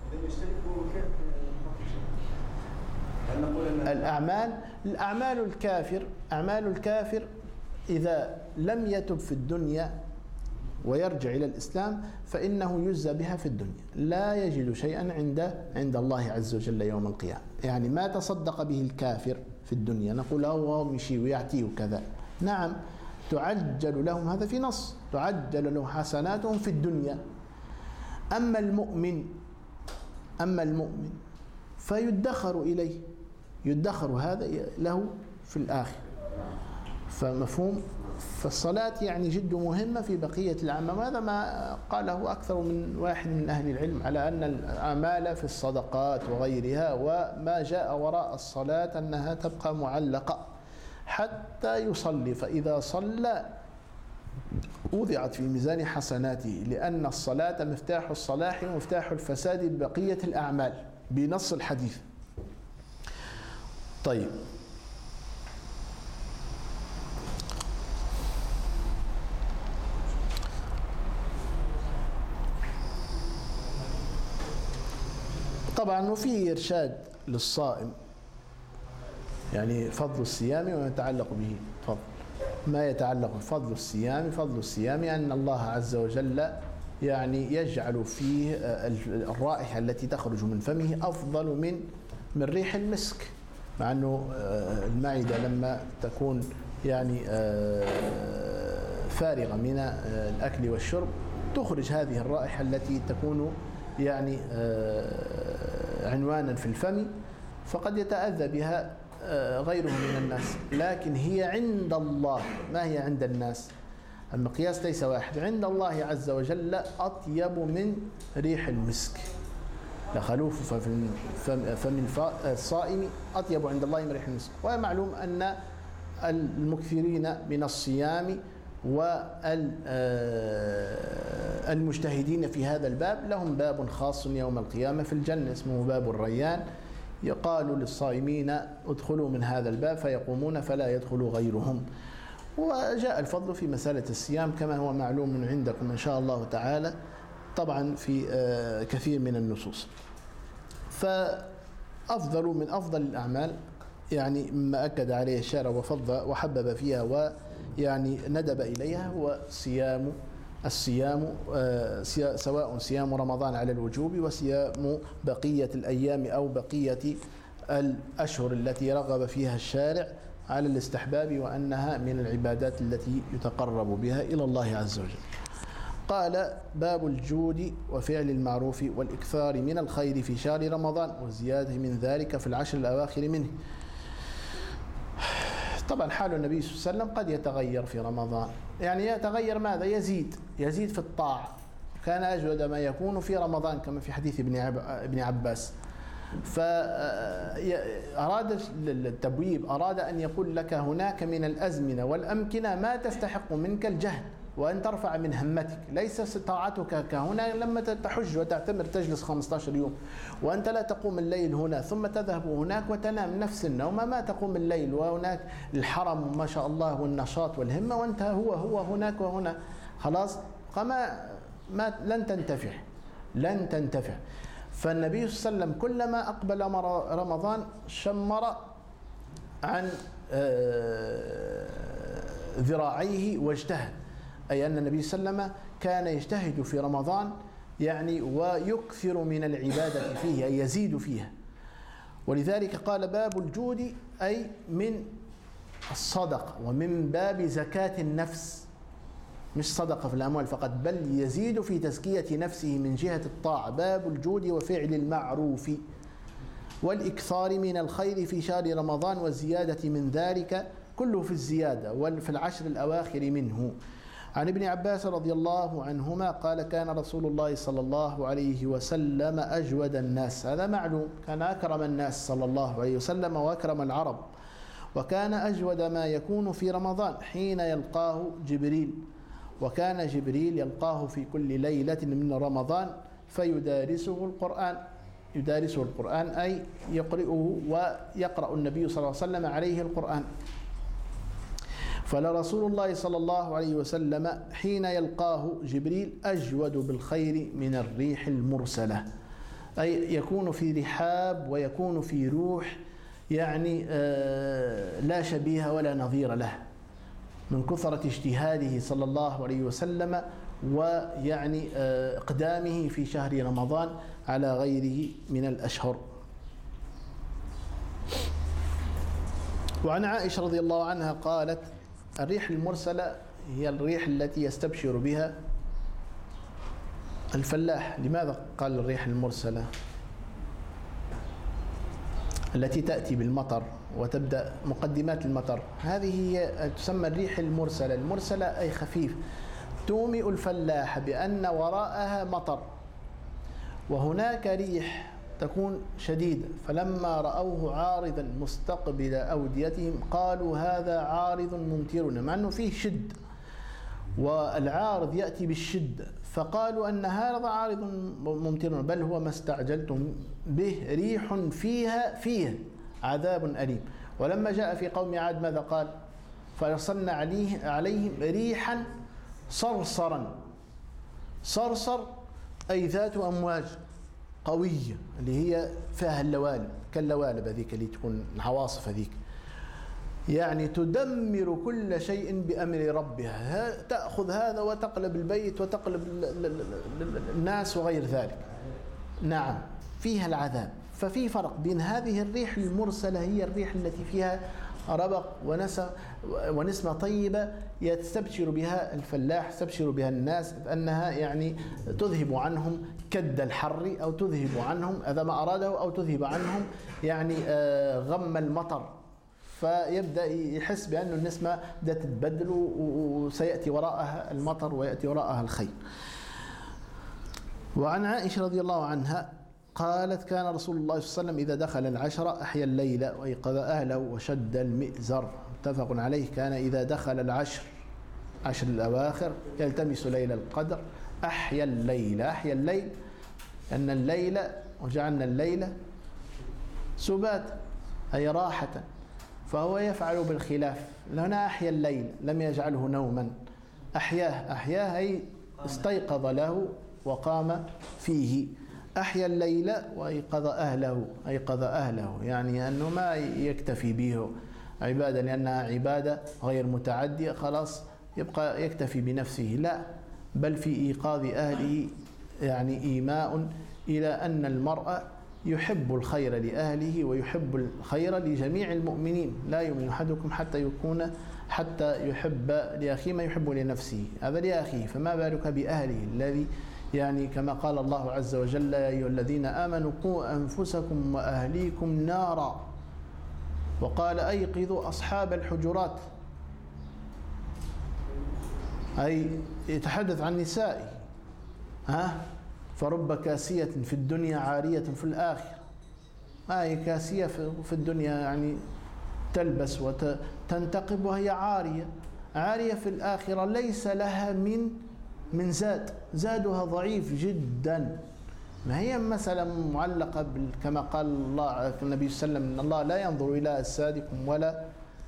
Speaker 2: الأعمال الكافر، أعمال الكافر إذا لم يتب في الدنيا ويرجع إلى الإسلام فإنه يجزى بها في الدنيا، لا يجد شيئا عند الله عز وجل يوم القيامة. يعني ما تصدق به الكافر في الدنيا نقول هو مشي ويعطيه وكذا، نعم تعجل لهم، هذا في نص، تعجل لهم حسناتهم في الدنيا. أما المؤمن فيدخر إليه، يدخر هذا له في الآخر. فمفهوم؟ فالصلاة يعني جد مهمة في بقية الأعمال، وهذا ما قاله أكثر من واحد من أهل العلم على أن الأعمال في الصدقات وغيرها وما جاء وراء الصلاة أنها تبقى معلقة حتى يصلي، فإذا صلى وضعت في ميزان حسناته، لأن الصلاة مفتاح الصلاح ومفتاح الفساد ببقية الأعمال بنص الحديث. طيب، طبعا وفي إرشاد للصائم، يعني فضل الصيام وما يتعلق به. فضل ما يتعلق بفضل الصيام أن الله عز وجل يعني يجعل فيه الرائحة التي تخرج من فمه أفضل من ريح المسك، مع أنه المعدة لما تكون يعني فارغة من الأكل والشرب تخرج هذه الرائحة التي تكون يعني عنوانا في الفم، فقد يتأذى بها غيره من الناس، لكن هي عند الله، ما هي عند الناس. المقياس ليس واحد، عند الله عز وجل أطيب من ريح المسك، لخلوف فمن الصائم أطيب عند الله من ريح المسك. ومعلوم أن المكثرين من الصيام والمجتهدين في هذا الباب لهم باب خاص يوم القيامة في الجنة اسمه باب الريان، يقال للصائمين ادخلوا من هذا الباب فيقومون فلا يدخل غيرهم. وجاء الفضل في مسألة الصيام كما هو معلوم عندكم إن شاء الله تعالى طبعا في كثير من النصوص. فأفضل من أفضل الأعمال يعني مما أكد عليه الشارع وحبب فيها ويعني ندب إليها هو الصيام سواء صيام رمضان على الوجوب وصيام بقية الأيام أو بقية الأشهر التي رغب فيها الشارع على الاستحباب وأنها من العبادات التي يتقرب بها إلى الله عز وجل. قال باب الجود وفعل المعروف والإكثار من الخير في شهر رمضان والزيادة من ذلك في العشر الأواخر منه. طبعا حال النبي صلى الله عليه وسلم قد يتغير في رمضان، يعني يتغير ماذا؟ يزيد في الطاعة. كان أجود ما يكون في رمضان كما في حديث ابن عباس. فأراد التبويب، أراد أن يقول لك هناك من الأزمنة والأمكنة ما تستحق منك الجهد وأن ترفع من همتك. ليس طاعتك كهنا لما تحج وتعتمر تجلس 15 يوم، وأنت لا تقوم الليل هنا ثم تذهب هناك وتنام نفس النوم، ما تقوم الليل وهناك الحرم ما شاء الله والنشاط والهمة، وأنت هو هناك وهنا، خلاص لن تنتفع. فالنبي صلى الله عليه وسلم كلما أقبل رمضان شمر عن ذراعيه واجتهد، أي أن النبي صلى الله عليه وسلم كان يجتهد في رمضان يعني ويكثر من العبادة فيه، أي يزيد فيها. ولذلك قال باب الجود أي من الصدقة ومن باب زكاة النفس، مش صدقة في الأموال فقط، بل يزيد في تزكية نفسه من جهة الطاعة. باب الجود وفعل المعروف والإكثار من الخير في شهر رمضان والزيادة من ذلك، كله في الزيادة وفي العشر الأواخر منه. عن ابن عباس رضي الله عنهما قال كان رسول الله صلى الله عليه وسلم أجود الناس، هذا معلوم، كان أكرم الناس صلى الله عليه وسلم وأكرم العرب، وكان أجود ما يكون في رمضان حين يلقاه جبريل، وكان جبريل يلقاه في كل ليلة من رمضان فيدارسه القرآن أي يقرئه، ويقرأ النبي صلى الله عليه وسلم عليه القرآن. فلرسول الله صلى الله عليه وسلم حين يلقاه جبريل أجود بالخير من الريح المرسلة، أي يكون في رحاب ويكون في روح يعني لا شبيه ولا نظير له، من كثرة اجتهاده صلى الله عليه وسلم ويعني إقدامه في شهر رمضان على غيره من الأشهر. وعن عائشة رضي الله عنها قالت الريح المرسلة هي الريح التي يستبشر بها الفلاح. لماذا قال الريح المرسلة؟ التي تأتي بالمطر وتبدأ مقدمات المطر، هذه هي تسمى الريح المرسلة. المرسلة أي خفيف، تومئ الفلاح بأن وراءها مطر، وهناك ريح تكون شديدة، فلما رأوه عارضا مستقبل أوديتهم قالوا هذا عارض ممطرنا، مع أنه فيه شد والعارض يأتي بالشدة، فقالوا أن هذا عارض ممطرنا بل هو ما استعجلتم به ريح فيها عذاب أليم. ولما جاء في قوم عاد ماذا قال؟ فأرسلنا عليهم ريحا صرصر أي ذات أمواج قوية، اللي هي فيها اللوالب كاللوالب هذيك اللي تكون العواصف هذيك، يعني تدمر كل شيء بأمر ربها، تأخذ هذا وتقلب البيت وتقلب الناس وغير ذلك. نعم فيها العذاب. ففي فرق بين هذه الريح المرسلة، هي الريح التي فيها ربق ونسمة طيبة يستبشر بها الفلاح، يستبشر بها الناس أنها يعني تذهب عنهم كد الحر، أو تذهب عنهم إذا ما أراده، أو تذهب عنهم يعني غم المطر، فيبدأ يحس بأن النسمة بدأت تتبدل وسيأتي وراءها المطر ويأتي وراءها الخير. وعن عائشة رضي الله عنها قالت كان رسول الله صلى الله عليه وسلم إذا دخل العشر أحيا الليل وأيقظ أهله وشد المئزر، متفق عليه. كان إذا دخل عشر الأواخر يلتمس ليل القدر أحيا الليل لأن الليل وجعلنا الليل سبات أي راحة، فهو يفعل بالخلاف. هنا أحيا الليل لم يجعله نوما، أحياه أي استيقظ له وقام فيه. أحيا الليل وأيقظ أهله، يعني أنه ما يكتفي به عبادة لأنها عبادة غير متعدية خلاص يبقى يكتفي بنفسه، لا، بل في إيقاظ أهله يعني إيماء إلى أن المرء يحب الخير لأهله ويحب الخير لجميع المؤمنين. لا يؤمن أحدكم حتى يكون حتى يحب لأخيه ما يحب لنفسه، هذا لأخيه، فما بالك بأهله الذي يعني كما قال الله عز وجل: يا أيها الذين آمنوا قوا أنفسكم وأهليكم نارا، وقال: أيقظوا أصحاب الحجرات، أي يتحدث عن نسائه. فرب كاسية في الدنيا عارية في الآخرة. ما هي كاسية في الدنيا يعني تلبس وتنتقب، وهي عارية في الآخرة ليس لها من زادها ضعيف جدا. ما هي مثلا معلقة كما قال الله النبي صلى الله عليه وسلم: إن الله لا ينظر إلى أجسادكم ولا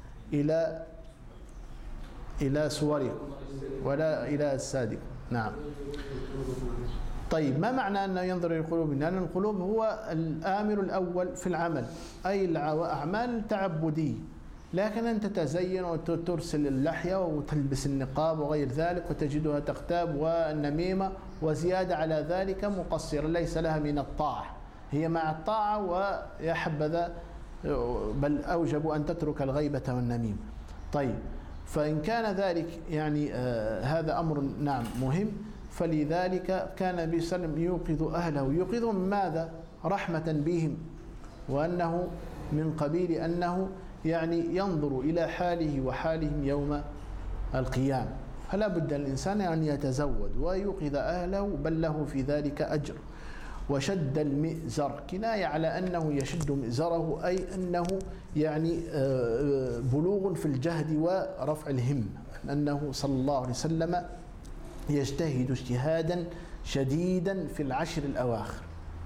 Speaker 2: إلى صوركم ولا إلى أجسادكم. نعم. طيب، ما معنى أنه ينظر إلى القلوب؟ لأن القلوب هو الآمر الأول في العمل، أي الأعمال التعبدية. لكن أن تتزين وترسل اللحية وتلبس النقاب وغير ذلك وتجدها تغتاب والنميمة وزيادة على ذلك مقصرة، ليس لها من الطاعة، هي مع الطاعة ويا حبذا بل أوجب أن تترك الغيبة والنميمة. طيب، فإن كان ذلك يعني هذا أمر نعم مهم، فلذلك كان النبي صلى الله عليه وسلم يوقظ أهله. يوقظهم ماذا؟ رحمة بهم، وأنه من قبيل أنه يعني ينظر إلى حاله وحالهم يوم القيامة. فلا بد الإنسان أن يتزود ويوقظ أهله، بل له في ذلك أجر. وشد المئزر كناية على أنه يشد مئزره، أي أنه يعني بلوغ في الجهد ورفع الهمة، أنه صلى الله عليه وسلم يجتهد اجتهادا شديدا في العشر الأواخر.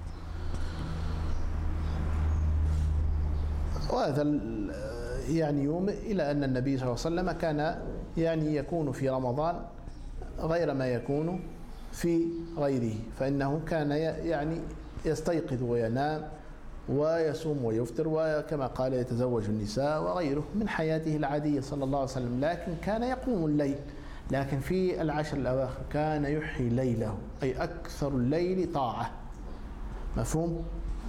Speaker 2: وهذا يعني يوم إلى أن النبي صلى الله عليه وسلم كان يعني يكون في رمضان غير ما يكون في غيره، فإنه كان يعني يستيقظ وينام ويصوم ويفطر، وكما قال يتزوج النساء وغيره من حياته العادية صلى الله عليه وسلم. لكن كان يقوم الليل، لكن في العشر الأواخر كان يحيي ليله، أي أكثر الليل طاعة. مفهوم؟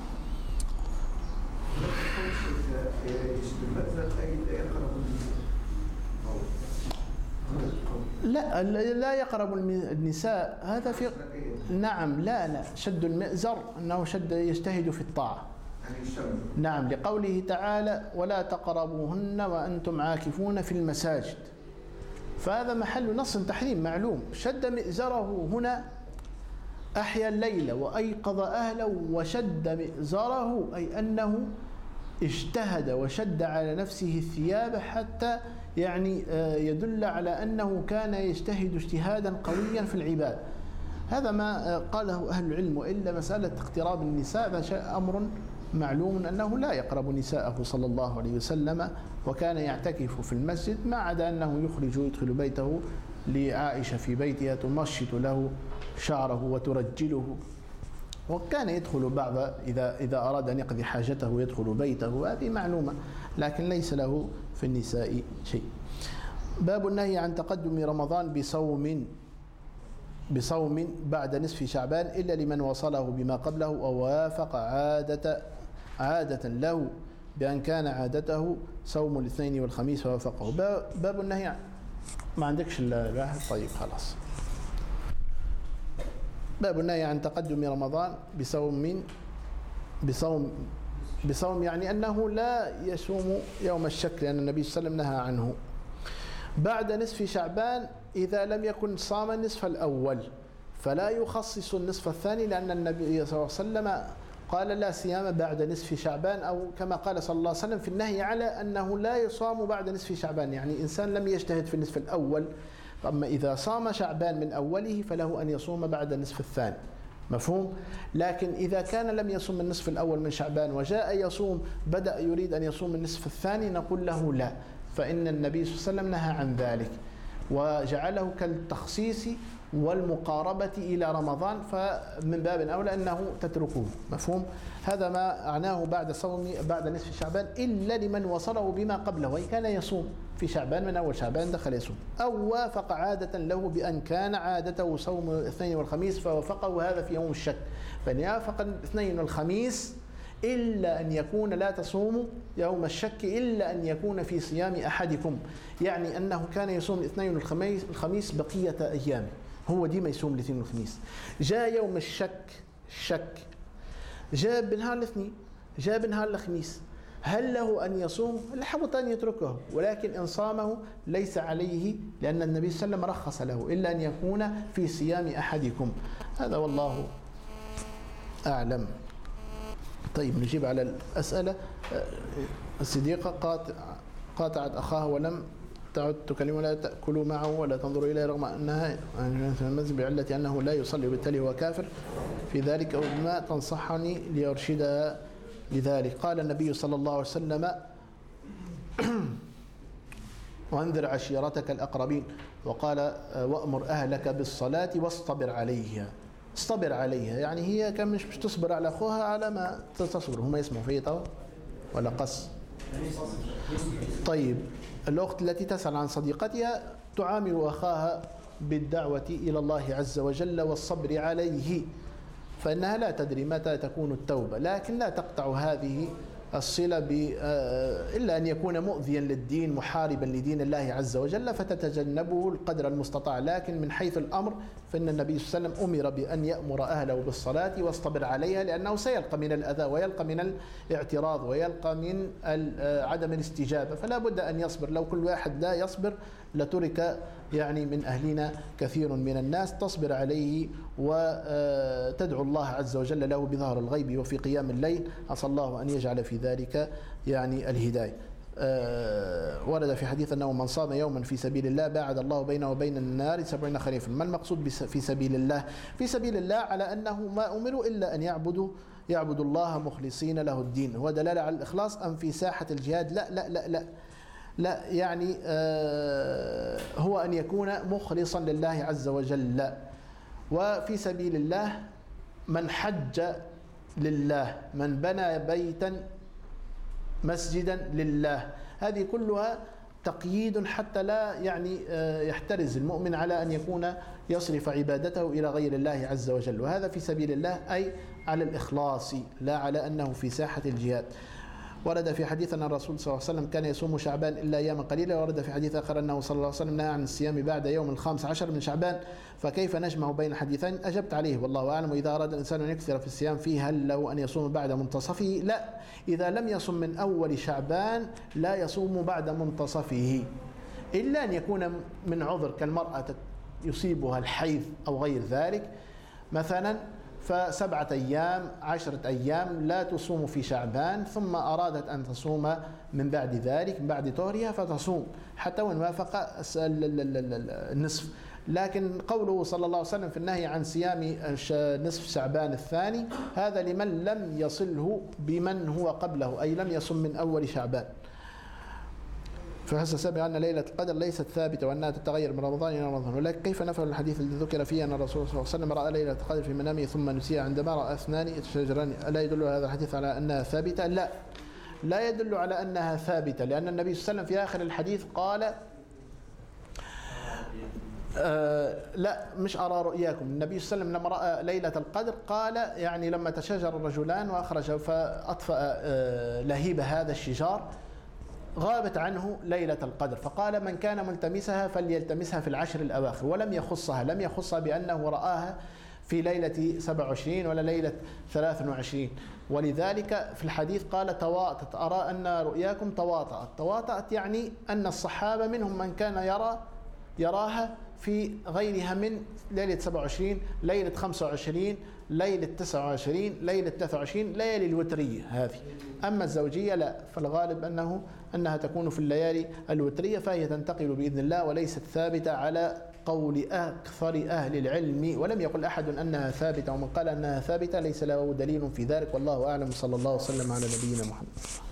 Speaker 2: لا يقرب النساء، هذا في نعم لا شد المئزر أنه شد يجتهد في الطاعة. نعم، لقوله تعالى: ولا تقربوهن وأنتم عاكفون في المساجد، فهذا محل نص تحريم معلوم. شد مئزره هنا أحيا الليل وأيقظ أهله، وشد مئزره أي أنه اجتهد وشد على نفسه الثياب حتى يعني يدل على أنه كان يجتهد اجتهادا قويا في العبادة. هذا ما قاله أهل العلم، وإلا مسألة اقتراب النساء هذا أمر معلوم أنه لا يقرب نساءه صلى الله عليه وسلم، وكان يعتكف في المسجد، ما عدا أنه يخرج ويدخل بيته لعائشة في بيتها تمشط له شعره وترجله، وكان يدخل بعض إذا أراد أن يقضي حاجته يدخل بيته، هذه معلومة، لكن ليس له في النساء شيء. باب النهي عن تقدم رمضان بصوم بعد نصف شعبان إلا لمن وصله بما قبله أو وافق عادة له، بأن كان عادته صوم الاثنين والخميس فوافقه. باب النهي ما عندكش الواحد؟ طيب خلاص. باب النهي عن تقدم رمضان بصوم يعني أنه لا يصوم يوم الشك، لأن النبي صلى الله عليه وسلم نهى عنه. بعد نصف شعبان إذا لم يكن صام النصف الأول، فلا يخصص النصف الثاني، لأن النبي صلى الله عليه وسلم قال: لا صيام بعد نصف شعبان، أو كما قال صلى الله عليه وسلم في النهي على أنه لا يصام بعد نصف شعبان، يعني إنسان لم يجتهد في النصف الأول، أما إذا صام شعبان من أوله فله أن يصوم بعد النصف الثاني. مفهوم؟ لكن إذا كان لم يصوم النصف الأول من شعبان وجاء يصوم بدأ يريد أن يصوم النصف الثاني، نقول له لا، فإن النبي صلى الله عليه وسلم نهى عن ذلك وجعله كالتخصيص والمقاربة إلى رمضان، فمن باب أولى أنه تتركوه. مفهوم؟ هذا ما أعناه بعد نصف شعبان إلا لمن وصله بما قبله، وإن كان يصوم في شعبان من أول شعبان دخل يصوم، أو وافق عادة له بأن كان عادته صوم الاثنين والخميس فوافقه، هذا في يوم الشك، فإن يوافق الاثنين والخميس إلا أن يكون لا تصوموا يوم الشك إلا أن يكون في صيام أحدكم، يعني أنه كان يصوم الاثنين والخميس بقية أيامه، هو ديما يصوم الاثنين والخميس. جاء يوم الشك جاء بنهار الاثنين، جاء بنهار الخميس، هل له أن يصوم؟ الحوط أن يتركه، ولكن إن صامه ليس عليه، لأن النبي صلى الله عليه وسلم رخص له إلا أن يكون في صيام أحدكم. هذا والله أعلم. طيب نجيب على الأسئلة. الصديقة قاطعت أخاها ولم تعد تكلمه لا تأكلوا معه ولا تنظروا إليه رغم أنها في المسجد بعلة أنه لا يصلي وبالتالي هو كافر في ذلك، أو بما تنصحني ليرشدها لذلك. قال النبي صلى الله عليه وسلم وانذر عشيرتك الأقربين، وقال وأمر أهلك بالصلاة واصطبر عليها. اصطبر عليها يعني هي كان مش تصبر على أخوها على ما تصبر. هم يسمعوا فيه طبعا ولا قص؟ طيب الأخت التي تسأل عن صديقتها تعامل أخاها بالدعوة إلى الله عز وجل والصبر عليه، فإنها لا تدري متى تكون التوبة، لكن لا تقطع هذه الصلة إلا أن يكون مؤذيا للدين محاربا لدين الله عز وجل فتتجنبه القدر المستطاع. لكن من حيث الأمر فإن النبي صلى الله عليه وسلم أمر بأن يأمر أهله بالصلاة واصطبر عليها، لأنه سيلقى من الأذى ويلقى من الاعتراض ويلقى من عدم الاستجابة، فلا بد أن يصبر. لو كل واحد لا يصبر لترك يعني من أهلنا كثير من الناس. تصبر عليه وتدعو الله عز وجل له بظهر الغيب وفي قيام الليل، عسى الله أن يجعل في ذلك يعني الهداية. ورد في حديث أنه من صام يوما في سبيل الله باعد الله بينه وبين النار 70 خريفا. ما المقصود في سبيل الله؟ في سبيل الله على أنه ما أمروا إلا أن يعبدوا الله مخلصين له الدين. هو دلالة على الإخلاص أم في ساحة الجهاد؟ لا لا لا لا لا، يعني هو أن يكون مخلصا لله عز وجل. وفي سبيل الله من حج لله، من بنى بيتا مسجدا لله، هذه كلها تقييد حتى لا يعني يحترز المؤمن على أن يكون يصرف عبادته إلى غير الله عز وجل. وهذا في سبيل الله أي على الإخلاص لا على أنه في ساحة الجهاد. ورد في حديث أن الرسول صلى الله عليه وسلم كان يصوم شعبان إلا أياما قليلة. ورد في حديث آخر أنه صلى الله عليه وسلم نهى عن الصيام بعد يوم 15 من شعبان. فكيف نجمع بين الحديثين؟ أجبت عليه والله أعلم. وإذا أراد الإنسان أن يكثر في الصيام فيه هل له أن يصوم بعد منتصفه؟ لا، إذا لم يصم من أول شعبان لا يصوم بعد منتصفه، إلا أن يكون من عذر كالمرأة يصيبها الحيض أو غير ذلك مثلا، ف7 أيام 10 أيام لا تصوم في شعبان، ثم أرادت أن تصوم من بعد ذلك من بعد طهرها فتصوم حتى وإن وافق النصف. لكن قوله صلى الله عليه وسلم في النهي عن صيام نصف شعبان الثاني هذا لمن لم يصله بمن هو قبله، أي لم يصم من أول شعبان. فحسب سبع أن ليلة القدر ليست ثابتة وأنها تتغير من رمضان إلى رمضان. ولكن كيف نفعل الحديث الذي ذكر فيه أن الرسول صلى الله عليه وسلم رأى ليلة القدر في منامه ثم نسيها عندما رأى اثنان يتشاجران؟ ألا يدل هذا الحديث على أنها ثابتة؟ لا، لا يدل على أنها ثابتة، لأن النبي صلى الله عليه وسلم في آخر الحديث قال لا مش أرى رؤياكم. النبي صلى الله عليه وسلم لما رأى ليلة القدر قال يعني لما تشاجر الرجلان وأخرج فأطفأ لهيب هذا الشجار غابت عنه ليلة القدر، فقال من كان ملتمسها فليلتمسها في العشر الأواخر، ولم يخصها، لم يخصها بأنه رآها في ليلة 27 ولا ليلة 23. ولذلك في الحديث قال تواطأت، أرى أن رؤياكم تواطأت. تواطأت يعني أن الصحابة منهم من كان يراها في غيرها من ليلة 27 ليلة 25 ليلة 29 ليلة 23 ليالي الوترية هذه. أما الزوجية لا، فالغالب أنها تكون في الليالي الوترية، فهي تنتقل بإذن الله وليست ثابتة على قول أكثر أهل العلم، ولم يقل أحد أنها ثابتة، ومن قال أنها ثابتة ليس له دليل في ذلك، والله أعلم. صلى الله وسلم على نبينا محمد.